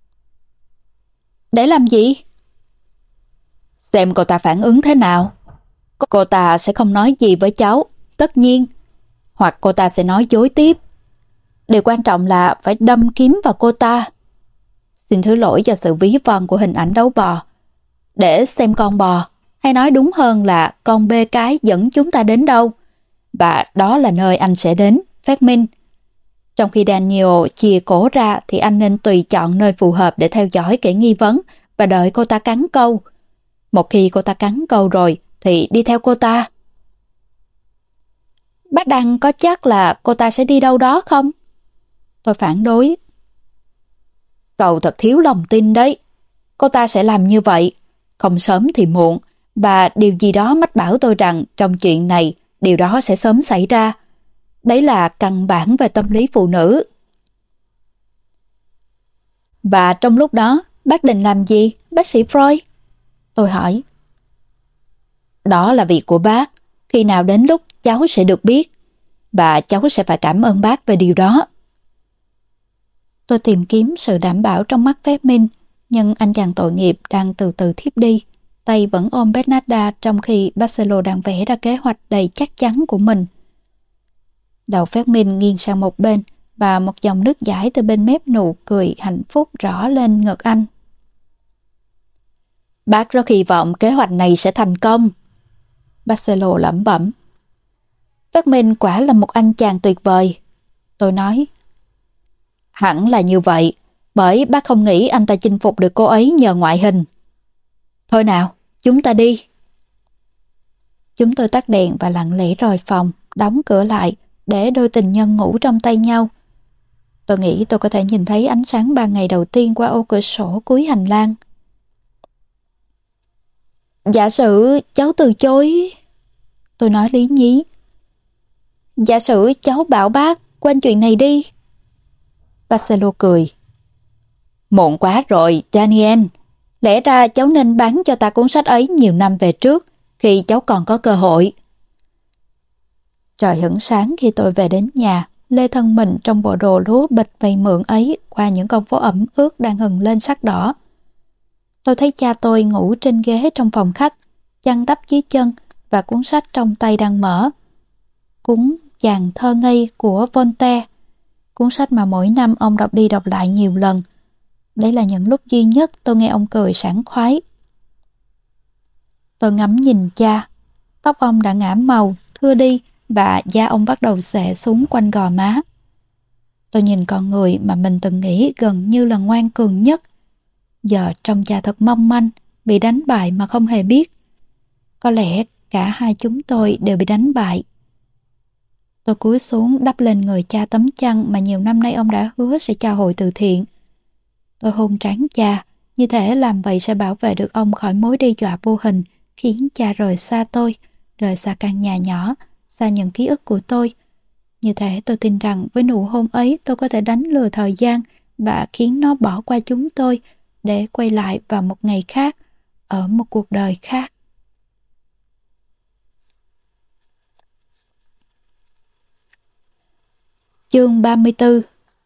Để làm gì? Xem cô ta phản ứng thế nào. Cô ta sẽ không nói gì với cháu, tất nhiên. Hoặc cô ta sẽ nói dối tiếp. Điều quan trọng là phải đâm kiếm vào cô ta. Xin thứ lỗi cho sự ví von của hình ảnh đấu bò. Để xem con bò, hay nói đúng hơn là con bê cái dẫn chúng ta đến đâu. Và đó là nơi anh sẽ đến, Fermin. Trong khi Daniel chìa cổ ra thì anh nên tùy chọn nơi phù hợp để theo dõi kẻ nghi vấn và đợi cô ta cắn câu. Một khi cô ta cắn câu rồi thì đi theo cô ta. Bác Đăng có chắc là cô ta sẽ đi đâu đó không? Tôi phản đối. Cậu thật thiếu lòng tin đấy. Cô ta sẽ làm như vậy, không sớm thì muộn, và điều gì đó mách bảo tôi rằng trong chuyện này, điều đó sẽ sớm xảy ra. Đấy là căn bản về tâm lý phụ nữ. Và trong lúc đó, bác định làm gì, bác sĩ Freud? Tôi hỏi. Đó là việc của bác. Khi nào đến lúc cháu sẽ được biết. Và cháu sẽ phải cảm ơn bác về điều đó. Tôi tìm kiếm sự đảm bảo trong mắt Fermin, nhưng anh chàng tội nghiệp đang từ từ thiếp đi. Tay vẫn ôm Bernarda trong khi Barcelo đang vẽ ra kế hoạch đầy chắc chắn của mình. Đầu Fermin nghiêng sang một bên và một dòng nước chảy từ bên mép nụ cười hạnh phúc rõ lên ngực anh. Bác rất hy vọng kế hoạch này sẽ thành công. Barcelo lẩm bẩm. Fermin quả là một anh chàng tuyệt vời. Tôi nói. Hẳn là như vậy, bởi bác không nghĩ anh ta chinh phục được cô ấy nhờ ngoại hình. Thôi nào, chúng ta đi. Chúng tôi tắt đèn và lặng lẽ rời phòng, đóng cửa lại, để đôi tình nhân ngủ trong tay nhau. Tôi nghĩ tôi có thể nhìn thấy ánh sáng ban ngày đầu tiên qua ô cửa sổ cuối hành lang. Giả sử cháu từ chối... Tôi nói lý nhí. Giả sử cháu bảo bác quên chuyện này đi. Barcelo cười. Muộn quá rồi, Daniel. Lẽ ra cháu nên bán cho ta cuốn sách ấy nhiều năm về trước, khi cháu còn có cơ hội. Trời hửng sáng khi tôi về đến nhà, lê thân mình trong bộ đồ lúa bịch vầy mượn ấy qua những con phố ẩm ướt đang hừng lên sắc đỏ. Tôi thấy cha tôi ngủ trên ghế trong phòng khách, chăn đắp dưới chân và cuốn sách trong tay đang mở. Cuốn Chàng thơ ngây của Voltaire, cuốn sách mà mỗi năm ông đọc đi đọc lại nhiều lần. Đây là những lúc duy nhất tôi nghe ông cười sảng khoái. Tôi ngắm nhìn cha, tóc ông đã ngả màu, thưa đi và da ông bắt đầu xệ xuống quanh gò má. Tôi nhìn con người mà mình từng nghĩ gần như là ngoan cường nhất. Giờ trông cha thật mong manh, bị đánh bại mà không hề biết. Có lẽ cả hai chúng tôi đều bị đánh bại. Tôi cúi xuống đắp lên người cha tấm chăn mà nhiều năm nay ông đã hứa sẽ cho hội từ thiện. Tôi hôn trán cha, như thể làm vậy sẽ bảo vệ được ông khỏi mối đe dọa vô hình, khiến cha rời xa tôi, rời xa căn nhà nhỏ, xa những ký ức của tôi. Như thế tôi tin rằng với nụ hôn ấy tôi có thể đánh lừa thời gian và khiến nó bỏ qua chúng tôi để quay lại vào một ngày khác, ở một cuộc đời khác. Chương ba mươi tư.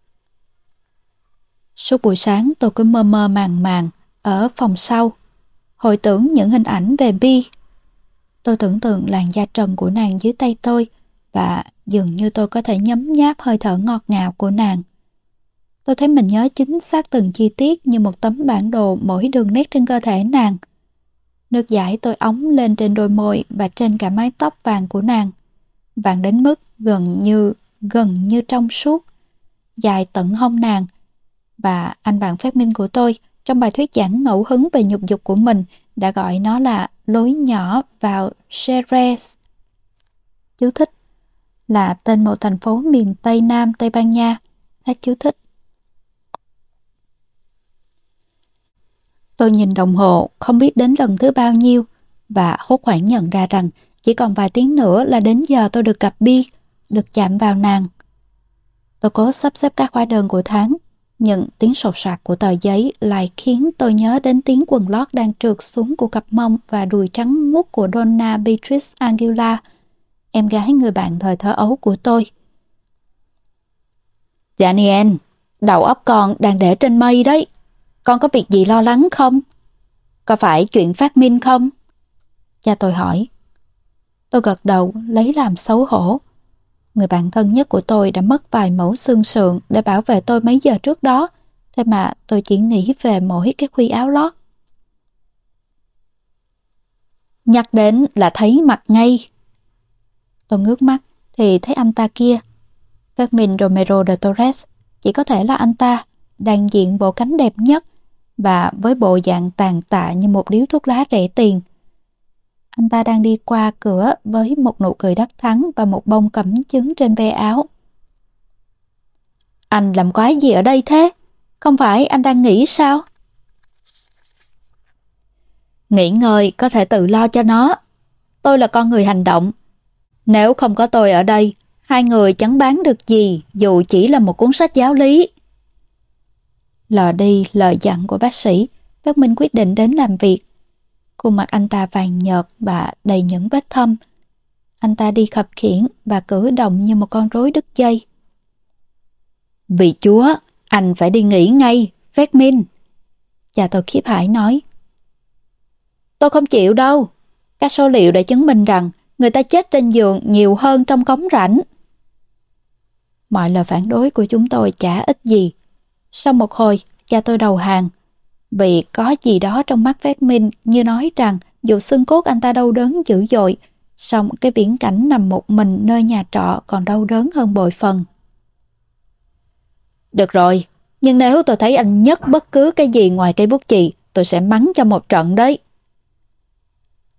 Suốt buổi sáng tôi cứ mơ mơ màng màng ở phòng sau, hồi tưởng những hình ảnh về Bi. Tôi tưởng tượng làn da trần của nàng dưới tay tôi và dường như tôi có thể nhấm nháp hơi thở ngọt ngào của nàng. Tôi thấy mình nhớ chính xác từng chi tiết như một tấm bản đồ mỗi đường nét trên cơ thể nàng. Nước dãi tôi óng lên trên đôi môi và trên cả mái tóc vàng của nàng. Vàng đến mức gần như, gần như trong suốt, dài tận hông nàng. Và anh bạn phát minh của tôi, trong bài thuyết giảng ngẫu hứng về nhục dục của mình, đã gọi nó là lối nhỏ vào Xerez. Chú thích là tên một thành phố miền Tây Nam Tây Ban Nha. Hết chú thích. Tôi nhìn đồng hồ không biết đến lần thứ bao nhiêu và hốt hoảng nhận ra rằng chỉ còn vài tiếng nữa là đến giờ tôi được gặp Bi, được chạm vào nàng. Tôi cố sắp xếp các hóa đơn của tháng, nhưng tiếng sột soạt của tờ giấy lại khiến tôi nhớ đến tiếng quần lót đang trượt xuống của cặp mông và đùi trắng muốt của Donna Beatrice Aguilar, em gái người bạn thời thơ ấu của tôi. Daniel, đầu óc con đang để trên mây đấy. Con có việc gì lo lắng không? Có phải chuyện phát minh không? Cha tôi hỏi. Tôi gật đầu lấy làm xấu hổ. Người bạn thân nhất của tôi đã mất vài mẫu xương sườn để bảo vệ tôi mấy giờ trước đó, thế mà tôi chỉ nghĩ về mỗi cái khuy áo lót. Nhắc đến là thấy mặt ngay. Tôi ngước mắt thì thấy anh ta kia. Fermin Romero de Torres, chỉ có thể là anh ta, đang diện bộ cánh đẹp nhất và với bộ dạng tàn tạ như một điếu thuốc lá rẻ tiền. Anh ta đang đi qua cửa với một nụ cười đắc thắng và một bông cẩm chướng trên ve áo. Anh làm quái gì ở đây thế? Không phải anh đang nghỉ sao? Nghỉ ngơi có thể tự lo cho nó. Tôi là con người hành động. Nếu không có tôi ở đây, hai người chẳng bán được gì dù chỉ là một cuốn sách giáo lý. Lờ đi lời dặn của bác sĩ, bác Minh quyết định đến làm việc. Khuôn mặt anh ta vàng nhợt và đầy những vết thâm. Anh ta đi khập khiễng và cử động như một con rối đứt dây. Vì Chúa, anh phải đi nghỉ ngay, Fermin. Cha tôi khiếp hãi nói. Tôi không chịu đâu. Các số liệu đã chứng minh rằng người ta chết trên giường nhiều hơn trong cống rãnh. Mọi lời phản đối của chúng tôi chả ích gì. Sau một hồi, cha tôi đầu hàng. Vì có gì đó trong mắt Fermin như nói rằng dù xương cốt anh ta đau đớn dữ dội, song cái viễn cảnh nằm một mình nơi nhà trọ còn đau đớn hơn bội phần. Được rồi, nhưng nếu tôi thấy anh nhấc bất cứ cái gì ngoài cây bút chì, tôi sẽ mắng cho một trận đấy.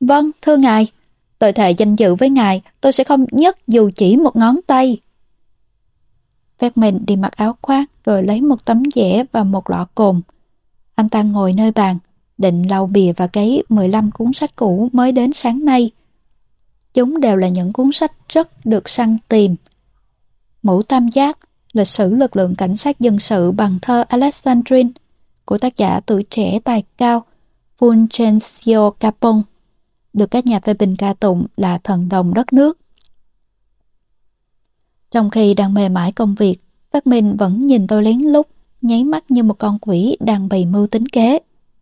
Vâng, thưa ngài. Tôi thề danh dự với ngài, tôi sẽ không nhấc dù chỉ một ngón tay. Flegmin đi mặc áo khoác rồi lấy một tấm vẽ và một lọ cồn. Anh ta ngồi nơi bàn, định lau bìa và cấy mười lăm cuốn sách cũ mới đến sáng nay. Chúng đều là những cuốn sách rất được săn tìm. Mũ tam giác, lịch sử lực lượng cảnh sát dân sự bằng thơ Alexandrine của tác giả tuổi trẻ tài cao Fulgencio Capon, được các nhà phê bình ca tụng là thần đồng đất nước. Trong khi đang mê mải công việc, Phát Minh vẫn nhìn tôi lén lút, nháy mắt như một con quỷ đang bày mưu tính kế.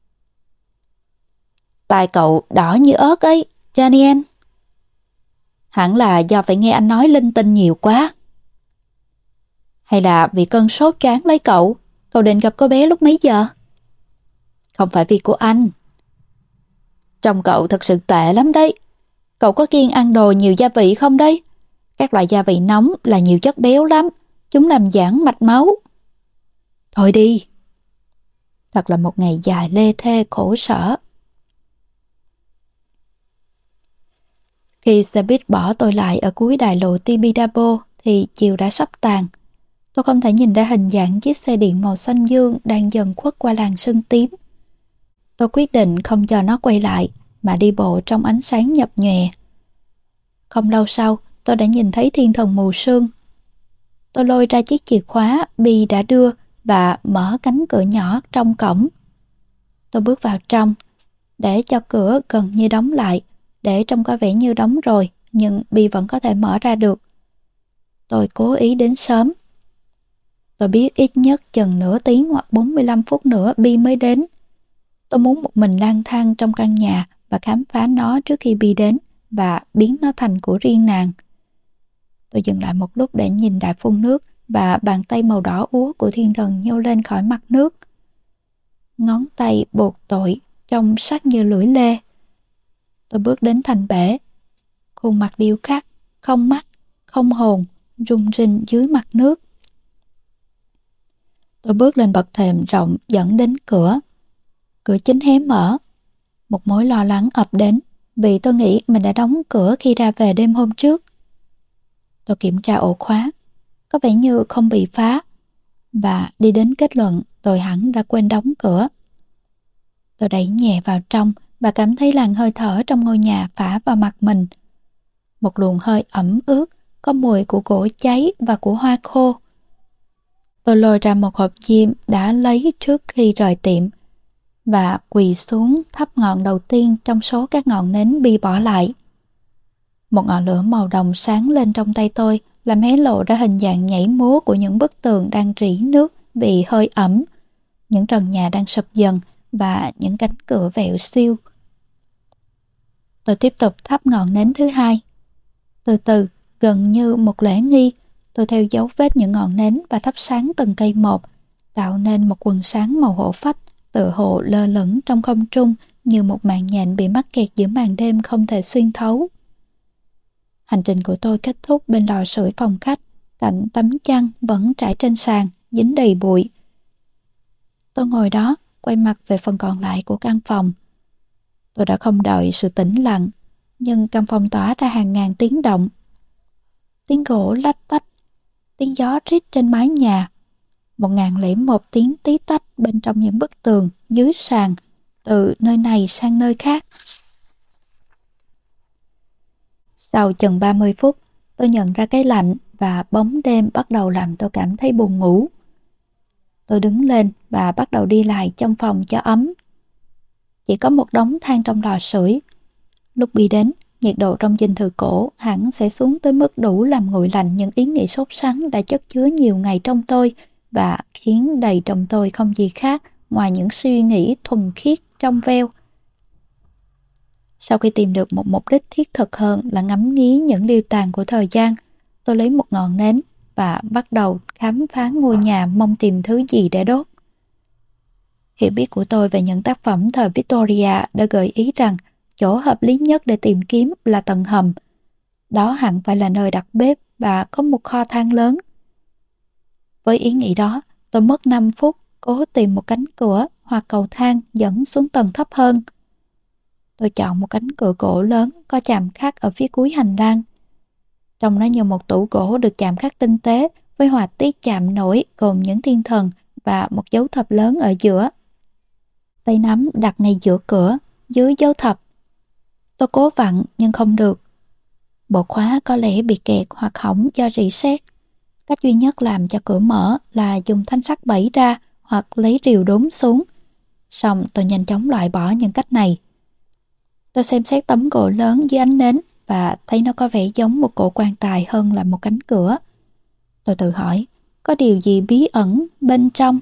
Tai cậu đỏ như ớt ấy, Daniel. Hẳn là do phải nghe anh nói linh tinh nhiều quá. Hay là vì cơn sốt choáng lấy cậu, cậu định gặp cô bé lúc mấy giờ? Không phải vì của anh. Trông cậu thật sự tệ lắm đấy. Cậu có kiêng ăn đồ nhiều gia vị không đấy? Các loại gia vị nóng là nhiều chất béo lắm, chúng làm giãn mạch máu. Thôi đi. Thật là một ngày dài lê thê khổ sở. Khi xe buýt bỏ tôi lại ở cuối đại lộ Tibidabo thì chiều đã sắp tàn. Tôi không thể nhìn ra hình dạng chiếc xe điện màu xanh dương đang dần khuất qua làn sương tím. Tôi quyết định không cho nó quay lại mà đi bộ trong ánh sáng nhập nhòe. Không lâu sau, tôi đã nhìn thấy thiên thần mù sương. Tôi lôi ra chiếc chìa khóa Bi đã đưa và mở cánh cửa nhỏ trong cổng. Tôi bước vào trong, để cho cửa gần như đóng lại, để trông có vẻ như đóng rồi, nhưng Bi vẫn có thể mở ra được. Tôi cố ý đến sớm. Tôi biết ít nhất chừng nửa tiếng hoặc bốn mươi lăm phút nữa Bi mới đến. Tôi muốn một mình lang thang trong căn nhà và khám phá nó trước khi Bi đến và biến nó thành của riêng nàng. Tôi dừng lại một lúc để nhìn đại phun nước và bàn tay màu đỏ úa của thiên thần nhô lên khỏi mặt nước. Ngón tay buộc tội, trông sắc như lưỡi lê. Tôi bước đến thành bể. Khuôn mặt điêu khắc, không mắt, không hồn, rung rinh dưới mặt nước. Tôi bước lên bậc thềm rộng dẫn đến cửa. Cửa chính hé mở. Một mối lo lắng ập đến vì tôi nghĩ mình đã đóng cửa khi ra về đêm hôm trước. Tôi kiểm tra ổ khóa, có vẻ như không bị phá, và đi đến kết luận tôi hẳn đã quên đóng cửa. Tôi đẩy nhẹ vào trong và cảm thấy làn hơi thở trong ngôi nhà phả vào mặt mình. Một luồng hơi ẩm ướt, có mùi của gỗ cháy và của hoa khô. Tôi lôi ra một hộp diêm đã lấy trước khi rời tiệm và quỳ xuống thắp ngọn đầu tiên trong số các ngọn nến Bi bỏ lại. Một ngọn lửa màu đồng sáng lên trong tay tôi, làm hé lộ ra hình dạng nhảy múa của những bức tường đang rỉ nước vì hơi ẩm, những trần nhà đang sụp dần và những cánh cửa vẹo xiu. Tôi tiếp tục thắp ngọn nến thứ hai. Từ từ, gần như một lễ nghi, tôi theo dấu vết những ngọn nến và thắp sáng từng cây một, tạo nên một quần sáng màu hổ phách, tựa hồ lơ lửng trong không trung như một mạng nhện bị mắc kẹt giữa màn đêm không thể xuyên thấu. Hành trình của tôi kết thúc bên lò sưởi phòng khách, cạnh tấm chăn vẫn trải trên sàn, dính đầy bụi. Tôi ngồi đó, quay mặt về phần còn lại của căn phòng. Tôi đã không đợi sự tĩnh lặng, nhưng căn phòng tỏa ra hàng ngàn tiếng động. Tiếng gỗ lách tách, tiếng gió rít trên mái nhà, một ngàn lẻ một tiếng tí tách bên trong những bức tường, dưới sàn, từ nơi này sang nơi khác. Sau chừng ba mươi phút, tôi nhận ra cái lạnh và bóng đêm bắt đầu làm tôi cảm thấy buồn ngủ. Tôi đứng lên và bắt đầu đi lại trong phòng cho ấm. Chỉ có một đống than trong lò sưởi. Lúc Bi đến, nhiệt độ trong dinh thự cổ hẳn sẽ xuống tới mức đủ làm nguội lạnh những ý nghĩ sốt sắng đã chất chứa nhiều ngày trong tôi và khiến đầy trong tôi không gì khác ngoài những suy nghĩ thuần khiết trong veo. Sau khi tìm được một mục đích thiết thực hơn là ngắm nghía những điều tàn của thời gian, tôi lấy một ngọn nến và bắt đầu khám phá ngôi nhà mong tìm thứ gì để đốt. Hiểu biết của tôi về những tác phẩm thời Victoria đã gợi ý rằng chỗ hợp lý nhất để tìm kiếm là tầng hầm. Đó hẳn phải là nơi đặt bếp và có một kho than lớn. Với ý nghĩ đó, tôi mất năm phút cố tìm một cánh cửa hoặc cầu thang dẫn xuống tầng thấp hơn. Tôi chọn một cánh cửa gỗ lớn có chạm khắc ở phía cuối hành lang. Trông nó như một tủ gỗ được chạm khắc tinh tế với họa tiết chạm nổi gồm những thiên thần và một dấu thập lớn ở giữa. Tay nắm đặt ngay giữa cửa, dưới dấu thập. Tôi cố vặn nhưng không được. Bộ khóa có lẽ bị kẹt hoặc hỏng do rỉ sét. Cách duy nhất làm cho cửa mở là dùng thanh sắt bẫy ra hoặc lấy rìu đốn xuống. Xong tôi nhanh chóng loại bỏ những cách này. Tôi xem xét tấm gỗ lớn dưới ánh nến và thấy nó có vẻ giống một cổ quan tài hơn là một cánh cửa. Tôi tự hỏi, có điều gì bí ẩn bên trong?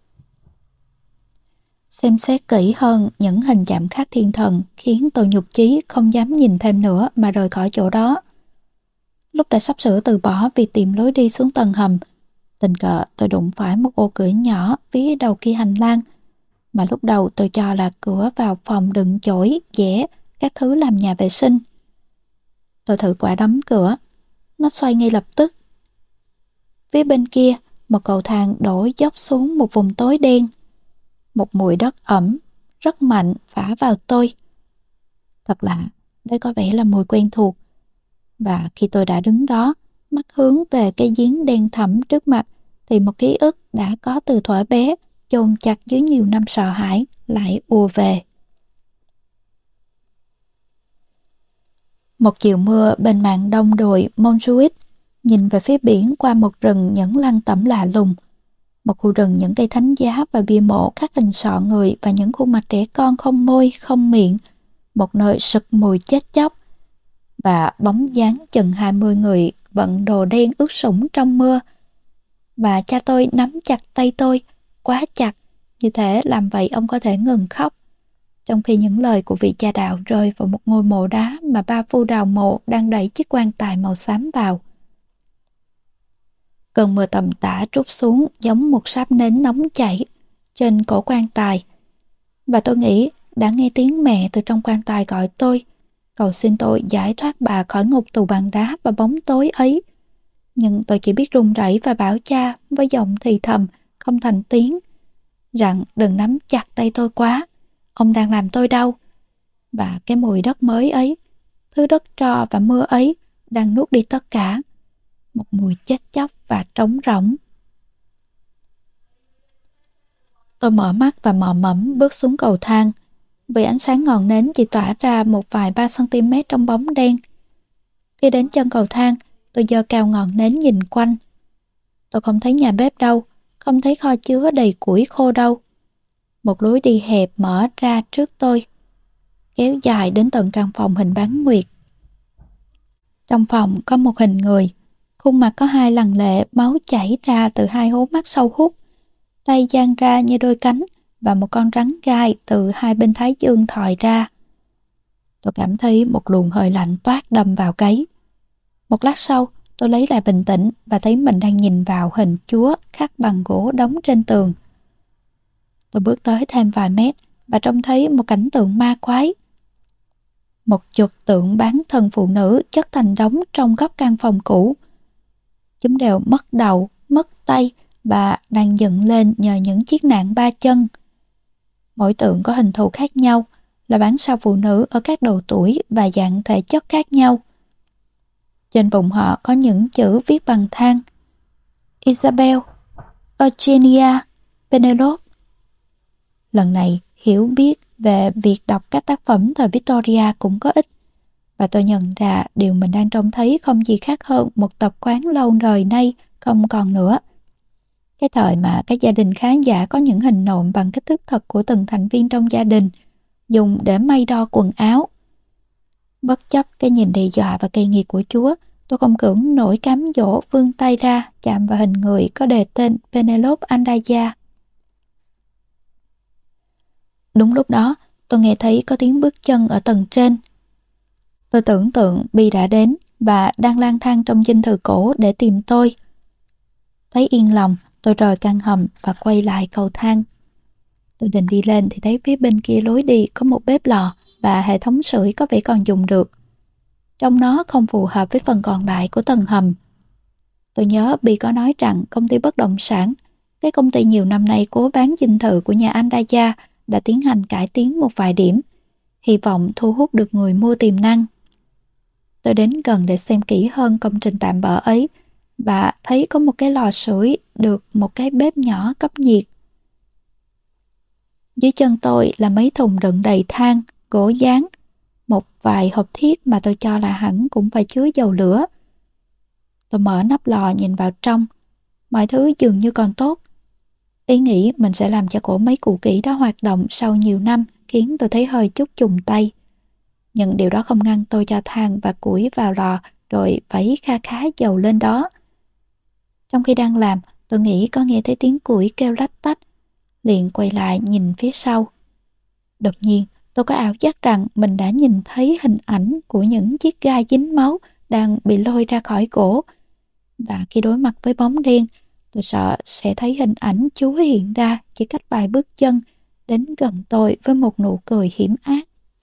Xem xét kỹ hơn những hình chạm khắc thiên thần khiến tôi nhục chí không dám nhìn thêm nữa mà rời khỏi chỗ đó. Lúc đã sắp sửa từ bỏ việc tìm lối đi xuống tầng hầm, tình cờ tôi đụng phải một ô cửa nhỏ phía đầu kia hành lang, mà lúc đầu tôi cho là cửa vào phòng đựng chổi, dẻ, các thứ làm nhà vệ sinh. Tôi thử quả đấm cửa, nó xoay ngay lập tức. Phía bên kia, một cầu thang đổ dốc xuống một vùng tối đen. Một mùi đất ẩm, rất mạnh phả vào tôi. Thật lạ, đây có vẻ là mùi quen thuộc. Và khi tôi đã đứng đó, mắt hướng về cái giếng đen thẳm trước mặt, thì một ký ức đã có từ thuở bé, chôn chặt dưới nhiều năm sợ hãi, lại ùa về. Một chiều mưa bên mạn đông đồi Montjuic, nhìn về phía biển qua một rừng những lăng tẩm lạ lùng. Một khu rừng những cây thánh giá và bia mộ khắc hình sọ người và những khuôn mặt trẻ con không môi, không miệng. Một nơi sực mùi chết chóc. Và bóng dáng chừng hai mươi người vận đồ đen ướt sũng trong mưa. Và cha tôi nắm chặt tay tôi, quá chặt, như thể làm vậy ông có thể ngừng khóc. Trong khi những lời của vị cha đạo rơi vào một ngôi mộ đá mà ba phu đào mộ đang đẩy chiếc quan tài màu xám vào. Cơn mưa tầm tã trút xuống giống một sáp nến nóng chảy trên cổ quan tài. Và tôi nghĩ đã nghe tiếng mẹ từ trong quan tài gọi tôi, cầu xin tôi giải thoát bà khỏi ngục tù bằng đá và bóng tối ấy. Nhưng tôi chỉ biết run rẩy và bảo cha với giọng thì thầm, không thành tiếng, rằng đừng nắm chặt tay tôi quá, ông đang làm tôi đau. Và cái mùi đất mới ấy, thứ đất tro và mưa ấy đang nuốt đi tất cả. Một mùi chết chóc và trống rỗng. Tôi mở mắt và mò mẫm bước xuống cầu thang. Vì ánh sáng ngọn nến chỉ tỏa ra một vài ba cm trong bóng đen. Khi đến chân cầu thang, tôi giơ cao ngọn nến nhìn quanh. Tôi không thấy nhà bếp đâu, không thấy kho chứa đầy củi khô đâu. Một lối đi hẹp mở ra trước tôi, kéo dài đến tận căn phòng hình bán nguyệt. Trong phòng có một hình người, khuôn mặt có hai lằn lệ, máu chảy ra từ hai hố mắt sâu hút, tay dang ra như đôi cánh và một con rắn gai từ hai bên thái dương thòi ra. Tôi cảm thấy một luồng hơi lạnh toát đâm vào gáy. Một lát sau, tôi lấy lại bình tĩnh và thấy mình đang nhìn vào hình Chúa khắc bằng gỗ đóng trên tường. Tôi bước tới thêm vài mét và trông thấy một cảnh tượng ma quái. Một chục tượng bán thân phụ nữ chất thành đống trong góc căn phòng cũ. Chúng đều mất đầu, mất tay và đang dựng lên nhờ những chiếc nạn ba chân. Mỗi tượng có hình thù khác nhau, là bản sao phụ nữ ở các độ tuổi và dạng thể chất khác nhau. Trên bụng họ có những chữ viết bằng than: Isabel, Eugenia, Penelope. Lần này, hiểu biết về việc đọc các tác phẩm thời Victoria cũng có ích, và tôi nhận ra điều mình đang trông thấy không gì khác hơn một tập quán lâu đời nay không còn nữa. Cái thời mà các gia đình khá giả có những hình nộm bằng kích thước thật của từng thành viên trong gia đình, dùng để may đo quần áo. Bất chấp cái nhìn đe dọa và cay nghiệt của Chúa, tôi không cưỡng nổi cám dỗ vươn tay ra chạm vào hình người có đề tên Penelope Andaya. Đúng lúc đó, tôi nghe thấy có tiếng bước chân ở tầng trên. Tôi tưởng tượng Bi đã đến và đang lang thang trong dinh thự cổ để tìm tôi. Thấy yên lòng, tôi rời căn hầm và quay lại cầu thang. Tôi định đi lên thì thấy phía bên kia lối đi có một bếp lò và hệ thống sưởi có vẻ còn dùng được. Trong nó không phù hợp với phần còn lại của tầng hầm. Tôi nhớ Bi có nói rằng công ty bất động sản, cái công ty nhiều năm nay cố bán dinh thự của nhà Andaya, đã tiến hành cải tiến một vài điểm. hy vọng thu hút được người mua tiềm năng. Tôi đến gần để xem kỹ hơn công trình tạm bợ ấy và thấy có một cái lò sưởi được một cái bếp nhỏ cấp nhiệt. Dưới chân tôi là mấy thùng đựng đầy than, gỗ dán, một vài hộp thiết mà tôi cho là hẳn cũng phải chứa dầu lửa. Tôi mở nắp lò nhìn vào trong, mọi thứ dường như còn tốt. Ý nghĩ mình sẽ làm cho cỗ máy cũ kỹ đó hoạt động sau nhiều năm khiến tôi thấy hơi chút chùng tay. Nhưng điều đó không ngăn tôi cho than và củi vào lò rồi vẩy kha khá dầu lên đó. Trong khi đang làm, tôi nghĩ có nghe thấy tiếng củi kêu lách tách, liền quay lại nhìn phía sau. Đột nhiên, tôi có ảo giác rằng mình đã nhìn thấy hình ảnh của những chiếc gai dính máu đang bị lôi ra khỏi gỗ. Và khi đối mặt với bóng đen, tôi sợ sẽ thấy hình ảnh Chúa hiện ra chỉ cách vài bước chân, đến gần tôi với một nụ cười hiểm ác.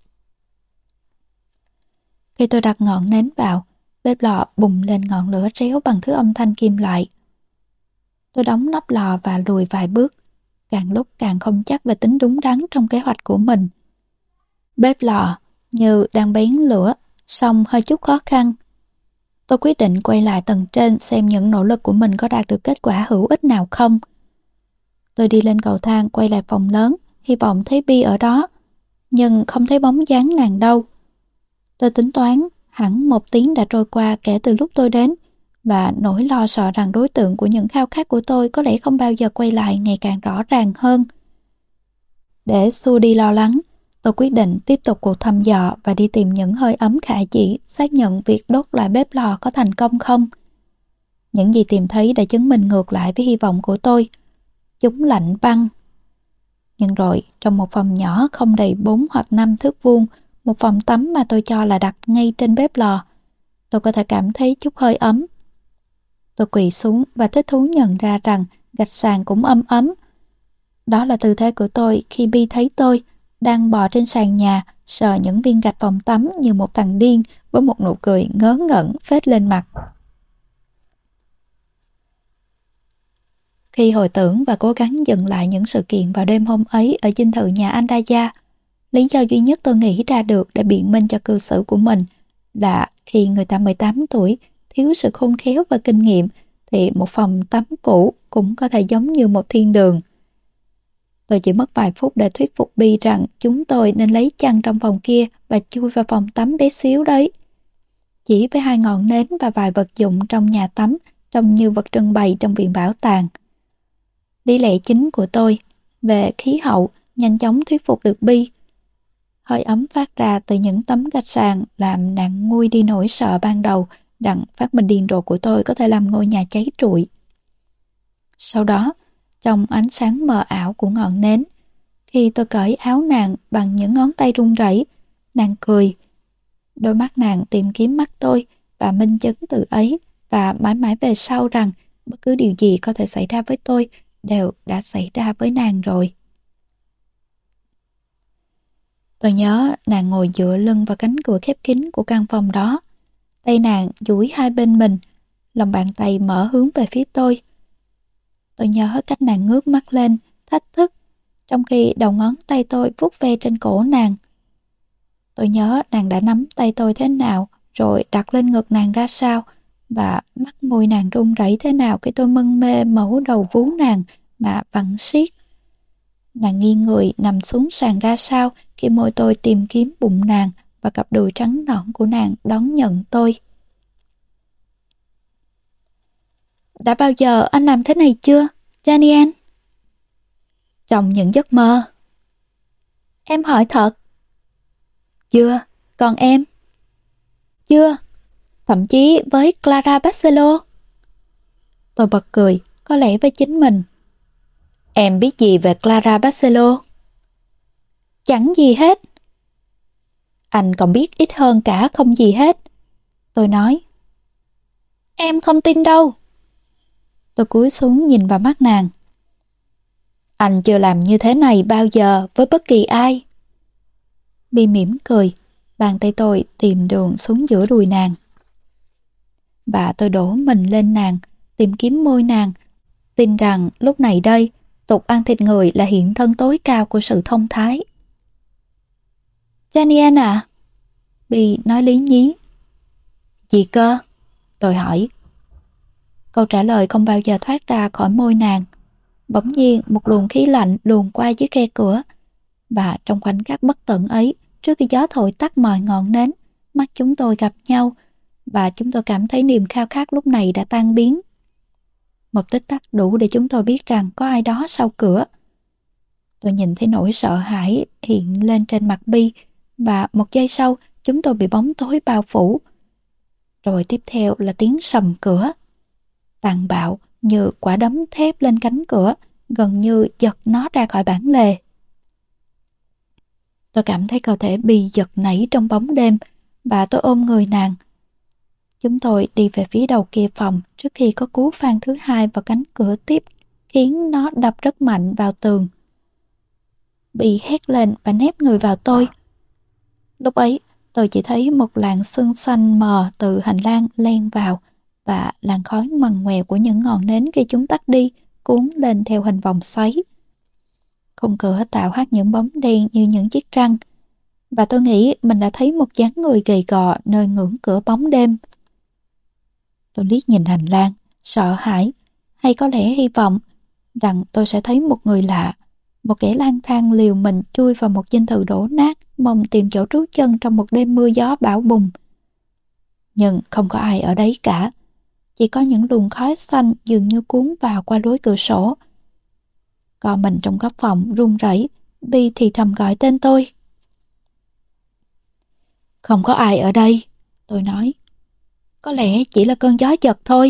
Khi tôi đặt ngọn nến vào, bếp lò bùng lên ngọn lửa réo bằng thứ âm thanh kim loại. Tôi đóng nắp lò và lùi vài bước, càng lúc càng không chắc về tính đúng đắn trong kế hoạch của mình. Bếp lò như đang bén lửa, song hơi chút khó khăn. Tôi quyết định quay lại tầng trên xem những nỗ lực của mình có đạt được kết quả hữu ích nào không. Tôi đi lên cầu thang quay lại phòng lớn, hy vọng thấy Bi ở đó, nhưng không thấy bóng dáng nàng đâu. Tôi tính toán hẳn một tiếng đã trôi qua kể từ lúc tôi đến, và nỗi lo sợ rằng đối tượng của những khao khát của tôi có lẽ không bao giờ quay lại ngày càng rõ ràng hơn. Để xua đi lo lắng, tôi quyết định tiếp tục cuộc thăm dò và đi tìm những hơi ấm khả dĩ xác nhận việc đốt lại bếp lò có thành công không. Những gì tìm thấy đã chứng minh ngược lại với hy vọng của tôi. Chúng lạnh băng. Nhưng rồi, trong một phòng nhỏ không đầy bốn hoặc năm thước vuông, một phòng tắm mà tôi cho là đặt ngay trên bếp lò, tôi có thể cảm thấy chút hơi ấm. Tôi quỳ xuống và thích thú nhận ra rằng gạch sàn cũng ấm ấm. Đó là tư thế của tôi khi Bi thấy tôi đang bò trên sàn nhà, sờ những viên gạch phòng tắm như một thằng điên với một nụ cười ngớ ngẩn phết lên mặt. Khi hồi tưởng và cố gắng dựng lại những sự kiện vào đêm hôm ấy ở dinh thự nhà Andaya, lý do duy nhất tôi nghĩ ra được để biện minh cho cư xử của mình là khi người ta mười tám tuổi, thiếu sự khôn khéo và kinh nghiệm, thì một phòng tắm cũ cũng có thể giống như một thiên đường. Tôi chỉ mất vài phút để thuyết phục Bi rằng chúng tôi nên lấy chăn trong phòng kia và chui vào phòng tắm bé xíu đấy. Chỉ với hai ngọn nến và vài vật dụng trong nhà tắm, trông như vật trưng bày trong viện bảo tàng. Lý lẽ chính của tôi về khí hậu nhanh chóng thuyết phục được Bi. Hơi ấm phát ra từ những tấm gạch sàn làm nàng nguôi đi nỗi sợ ban đầu rằng phát minh điên rồ của tôi có thể làm ngôi nhà cháy trụi. Sau đó, trong ánh sáng mờ ảo của ngọn nến, khi tôi cởi áo nàng bằng những ngón tay run rẩy, nàng cười. Đôi mắt nàng tìm kiếm mắt tôi và minh chứng từ ấy và mãi mãi về sau rằng bất cứ điều gì có thể xảy ra với tôi đều đã xảy ra với nàng rồi. Tôi nhớ nàng ngồi dựa lưng vào cánh cửa khép kín của căn phòng đó. Tay nàng duỗi hai bên mình, lòng bàn tay mở hướng về phía tôi. Tôi nhớ cách nàng ngước mắt lên, thách thức, trong khi đầu ngón tay tôi vuốt ve trên cổ nàng. Tôi nhớ nàng đã nắm tay tôi thế nào, rồi đặt lên ngực nàng ra sao, và mắt môi nàng run rẩy thế nào khi tôi mân mê mẩu đầu vú nàng mà vặn siết. Nàng nghiêng người nằm xuống sàn ra sao khi môi tôi tìm kiếm bụng nàng và cặp đùi trắng nõn của nàng đón nhận tôi. Đã bao giờ anh làm thế này chưa, Daniel? Trong những giấc mơ. Em hỏi thật. Chưa, còn em? Chưa, thậm chí với Clara Barcelo. Tôi bật cười, có lẽ với chính mình. Em biết gì về Clara Barcelo? Chẳng gì hết. Anh còn biết ít hơn cả không gì hết. Tôi nói. Em không tin đâu. Tôi cúi xuống nhìn vào mắt nàng. Anh chưa làm như thế này bao giờ với bất kỳ ai. Bi mỉm cười, bàn tay tôi tìm đường xuống giữa đùi nàng. Và tôi đổ mình lên nàng, tìm kiếm môi nàng, tin rằng lúc này đây, tục ăn thịt người là hiện thân tối cao của sự thông thái. Daniel à? Bì nói lý nhí. Gì cơ? Tôi hỏi. Câu trả lời không bao giờ thoát ra khỏi môi nàng. Bỗng nhiên một luồng khí lạnh luồn qua dưới khe cửa. Và trong khoảnh khắc bất tận ấy, trước khi gió thổi tắt mọi ngọn nến, mắt chúng tôi gặp nhau, và chúng tôi cảm thấy niềm khao khát lúc này đã tan biến. Một tích tắc đủ để chúng tôi biết rằng có ai đó sau cửa. Tôi nhìn thấy nỗi sợ hãi hiện lên trên mặt Bi, và một giây sau, chúng tôi bị bóng tối bao phủ. Rồi tiếp theo là tiếng sầm cửa. Tàn bạo như quả đấm thép lên cánh cửa, gần như giật nó ra khỏi bản lề. Tôi cảm thấy cơ thể Bi giật nảy trong bóng đêm, và tôi ôm người nàng. Chúng tôi đi về phía đầu kia phòng trước khi có cú phang thứ hai vào cánh cửa tiếp, khiến nó đập rất mạnh vào tường. Bi hét lên và nép người vào tôi. Lúc ấy, tôi chỉ thấy một làn sương xanh mờ từ hành lang len vào, và làn khói ngoằn ngoèo của những ngọn nến khi chúng tắt đi cuốn lên theo hình vòng xoáy. Khung cửa tạo hắt những bóng đen như những chiếc răng, và tôi nghĩ mình đã thấy một dáng người gầy gò nơi ngưỡng cửa bóng đêm. Tôi liếc nhìn hành lang, sợ hãi, hay có lẽ hy vọng rằng tôi sẽ thấy một người lạ, một kẻ lang thang liều mình chui vào một dinh thự đổ nát, mong tìm chỗ trú chân trong một đêm mưa gió bão bùng. Nhưng không có ai ở đấy cả, chỉ có những luồng khói xanh dường như cuốn vào qua lối cửa sổ. Co mình trong góc phòng run rẩy, Bi thì thầm gọi tên tôi. Không có ai ở đây, tôi nói. Có lẽ chỉ là cơn gió giật thôi.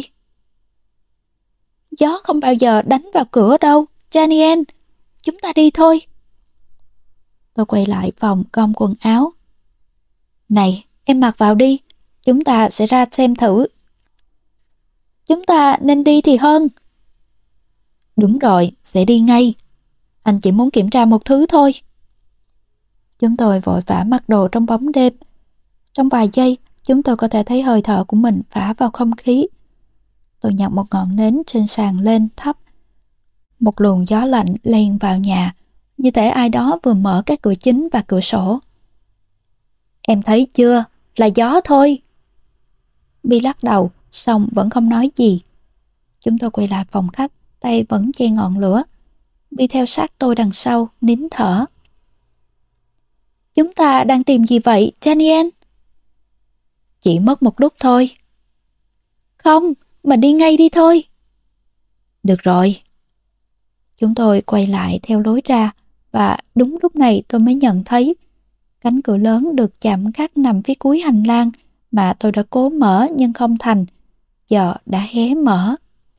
Gió không bao giờ đánh vào cửa đâu, Daniel. Chúng ta đi thôi. Tôi quay lại phòng gom quần áo. Này, em mặc vào đi. Chúng ta sẽ ra xem thử. Chúng ta nên đi thì hơn. Đúng rồi, sẽ đi ngay. Anh chỉ muốn kiểm tra một thứ thôi. Chúng tôi vội vã mặc đồ trong bóng đêm. Trong vài giây, chúng tôi có thể thấy hơi thở của mình phả vào không khí. Tôi nhặt một ngọn nến trên sàn lên thấp. Một luồng gió lạnh len vào nhà, như thể ai đó vừa mở các cửa chính và cửa sổ. Em thấy chưa, là gió thôi. Bi lắc đầu, xong vẫn không nói gì. Chúng tôi quay lại phòng khách, tay vẫn che ngọn lửa. Bi theo sát tôi đằng sau, nín thở. Chúng ta đang tìm gì vậy, Daniel? Chỉ mất một lúc thôi. Không, mình đi ngay đi thôi. Được rồi. Chúng tôi quay lại theo lối ra, và đúng lúc này tôi mới nhận thấy cánh cửa lớn được chạm khắc nằm phía cuối hành lang mà tôi đã cố mở nhưng không thành, giờ đã hé mở.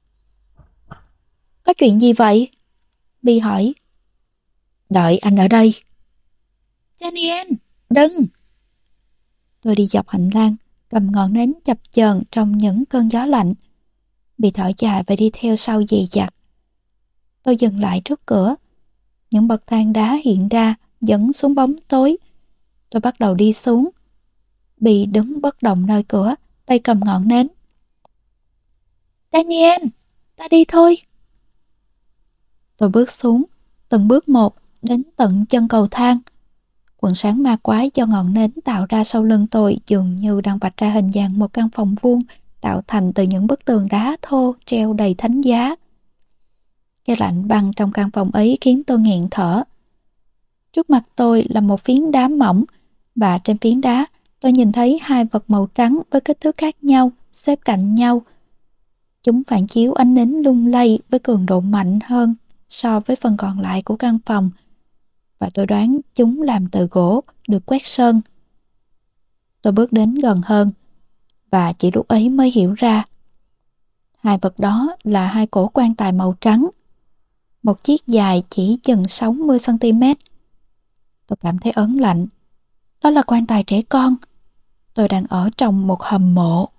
Có chuyện gì vậy? Bi hỏi. Đợi anh ở đây. Daniel, đừng! Tôi đi dọc hành lang, cầm ngọn nến chập chờn trong những cơn gió lạnh. Bi thở dài và đi theo sau dì dặt. Tôi dừng lại trước cửa. Những bậc thang đá hiện ra dẫn xuống bóng tối. Tôi bắt đầu đi xuống. Bi đứng bất động nơi cửa, tay cầm ngọn nến. Daniel, ta đi thôi. Tôi bước xuống, từng bước một, đến tận chân cầu thang. Quần sáng ma quái do ngọn nến tạo ra sau lưng tôi dường như đang vạch ra hình dạng một căn phòng vuông tạo thành từ những bức tường đá thô treo đầy thánh giá. Cái lạnh băng trong căn phòng ấy khiến tôi nghẹn thở. Trước mặt tôi là một phiến đá mỏng, và trên phiến đá tôi nhìn thấy hai vật màu trắng với kích thước khác nhau xếp cạnh nhau. Chúng phản chiếu ánh nến lung lay với cường độ mạnh hơn so với phần còn lại của căn phòng, và tôi đoán chúng làm từ gỗ được quét sơn. Tôi bước đến gần hơn, và chỉ lúc ấy mới hiểu ra. Hai vật đó là hai cổ quan tài màu trắng. Một chiếc dài chỉ chừng sáu mươi xăng ti mét. Tôi cảm thấy ớn lạnh. Đó là quan tài trẻ con. Tôi đang ở trong một hầm mộ.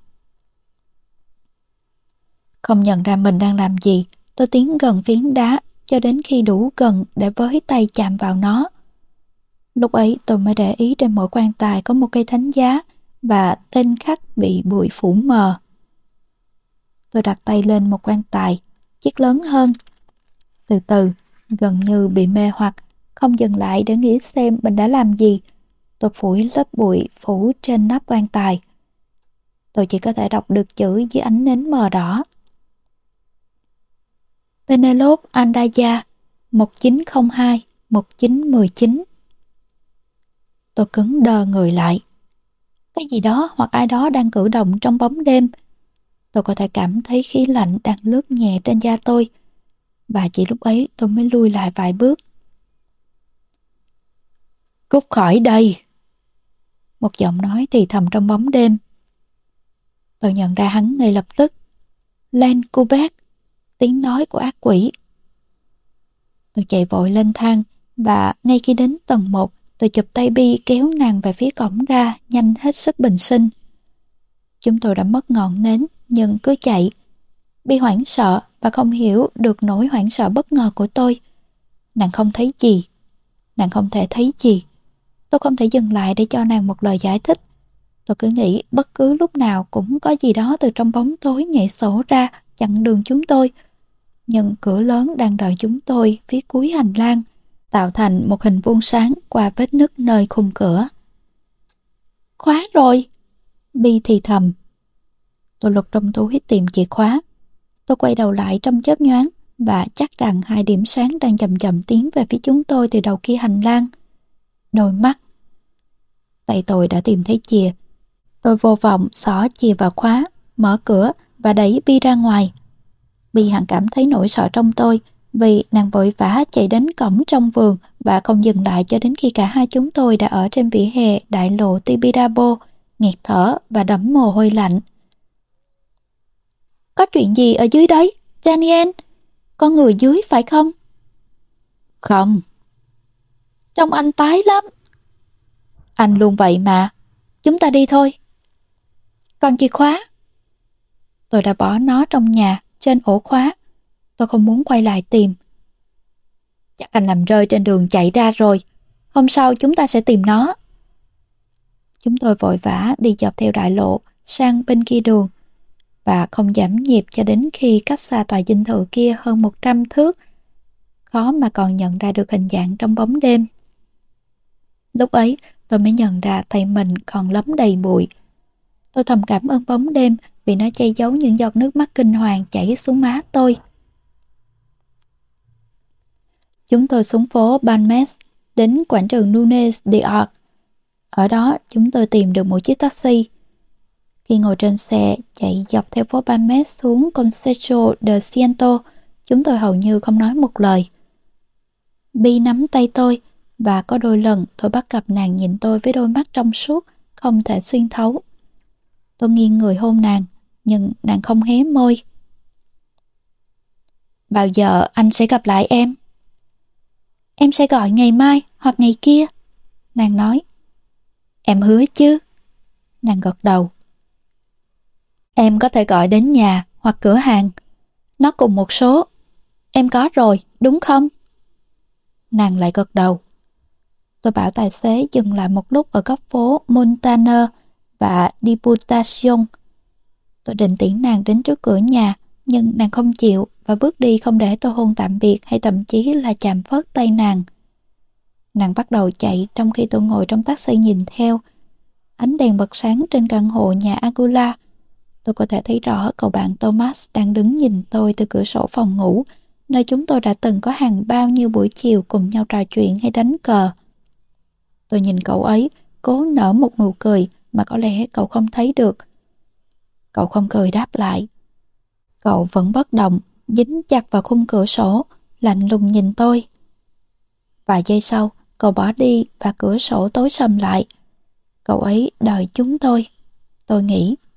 Không nhận ra mình đang làm gì, tôi tiến gần phiến đá cho đến khi đủ gần để với tay chạm vào nó. Lúc ấy tôi mới để ý trên mỗi quan tài có một cây thánh giá và tên khắc bị bụi phủ mờ. Tôi đặt tay lên một quan tài, chiếc lớn hơn. Từ từ, gần như bị mê hoặc, không dừng lại để nghĩ xem mình đã làm gì. Tôi phủi lớp bụi phủ trên nắp quan tài. Tôi chỉ có thể đọc được chữ dưới ánh nến mờ đỏ. Penelope Andaya, một chín không hai một chín một chín. Tôi cứng đờ người lại. Cái gì đó hoặc ai đó đang cử động trong bóng đêm. Tôi có thể cảm thấy khí lạnh đang lướt nhẹ trên da tôi. Và chỉ lúc ấy tôi mới lui lại vài bước. Cút khỏi đây! Một giọng nói thì thầm trong bóng đêm. Tôi nhận ra hắn ngay lập tức. Len Kubek, tiếng nói của ác quỷ. Tôi chạy vội lên thang và ngay khi đến tầng một, tôi chụp tay Bi kéo nàng về phía cổng ra, nhanh hết sức bình sinh. Chúng tôi đã mất ngọn nến, nhưng cứ chạy. Bi hoảng sợ và không hiểu được nỗi hoảng sợ bất ngờ của tôi. Nàng không thấy gì. Nàng không thể thấy gì. Tôi không thể dừng lại để cho nàng một lời giải thích. Tôi cứ nghĩ bất cứ lúc nào cũng có gì đó từ trong bóng tối nhảy sổ ra, chặn đường chúng tôi. Nhưng cửa lớn đang đợi chúng tôi phía cuối hành lang, tạo thành một hình vuông sáng qua vết nứt nơi khung cửa. Khóa rồi! Bi thì thầm. Tôi lục trong túi tìm chìa khóa. Tôi quay đầu lại trong chớp nhoáng và chắc rằng hai điểm sáng đang chậm chậm tiến về phía chúng tôi từ đầu kia hành lang. Đôi mắt. Tay tôi đã tìm thấy chìa. Tôi vô vọng xỏ chìa vào khóa, mở cửa và đẩy Bi ra ngoài. Bi hẳn cảm thấy nỗi sợ trong tôi vì nàng vội vã chạy đến cổng trong vườn và không dừng lại cho đến khi cả hai chúng tôi đã ở trên vỉa hè đại lộ Tibidabo, nghẹt thở và đẫm mồ hôi lạnh. Có chuyện gì ở dưới đấy, Daniel? Có người dưới phải không? Không. Trông anh tái lắm. Anh luôn vậy mà. Chúng ta đi thôi. Còn chìa khóa? Tôi đã bỏ nó trong nhà, trên ổ khóa. Tôi không muốn quay lại tìm. Chắc anh làm rơi trên đường chạy ra rồi. Hôm sau chúng ta sẽ tìm nó. Chúng tôi vội vã đi dọc theo đại lộ sang bên kia đường và không giảm nhịp cho đến khi cách xa tòa dinh thự kia hơn một trăm thước. Khó mà còn nhận ra được hình dạng trong bóng đêm. Lúc ấy tôi mới nhận ra tay mình còn lấm đầy bụi. Tôi thầm cảm ơn bóng đêm vì nó che giấu những giọt nước mắt kinh hoàng chảy xuống má tôi. Chúng tôi xuống phố Balmes, đến quảng trường Nunes de Arc. Ở đó chúng tôi tìm được một chiếc taxi. Khi ngồi trên xe chạy dọc theo phố Balmes xuống Concejo de Ciento, chúng tôi hầu như không nói một lời. Bi nắm tay tôi và có đôi lần tôi bắt gặp nàng nhìn tôi với đôi mắt trong suốt, không thể xuyên thấu. Tôi nghiêng người hôn nàng, nhưng nàng không hé môi. Bao giờ anh sẽ gặp lại em? Em sẽ gọi ngày mai hoặc ngày kia, nàng nói. Em hứa chứ? Nàng gật đầu. Em có thể gọi đến nhà hoặc cửa hàng. Nó cùng một số. Em có rồi, đúng không? Nàng lại gật đầu. Tôi bảo tài xế dừng lại một lúc ở góc phố Montaner và Diputación. Tôi định tiễn nàng đến trước cửa nhà, nhưng nàng không chịu và bước đi không để tôi hôn tạm biệt hay thậm chí là chạm phớt tay nàng. Nàng bắt đầu chạy trong khi tôi ngồi trong taxi nhìn theo. Ánh đèn bật sáng trên căn hộ nhà Agula. Tôi có thể thấy rõ cậu bạn Thomas đang đứng nhìn tôi từ cửa sổ phòng ngủ, nơi chúng tôi đã từng có hàng bao nhiêu buổi chiều cùng nhau trò chuyện hay đánh cờ. Tôi nhìn cậu ấy, cố nở một nụ cười mà có lẽ cậu không thấy được. Cậu không cười đáp lại. Cậu vẫn bất động, dính chặt vào khung cửa sổ, lạnh lùng nhìn tôi. Vài giây sau, cậu bỏ đi và cửa sổ tối sầm lại. Cậu ấy đợi chúng tôi. Tôi nghĩ.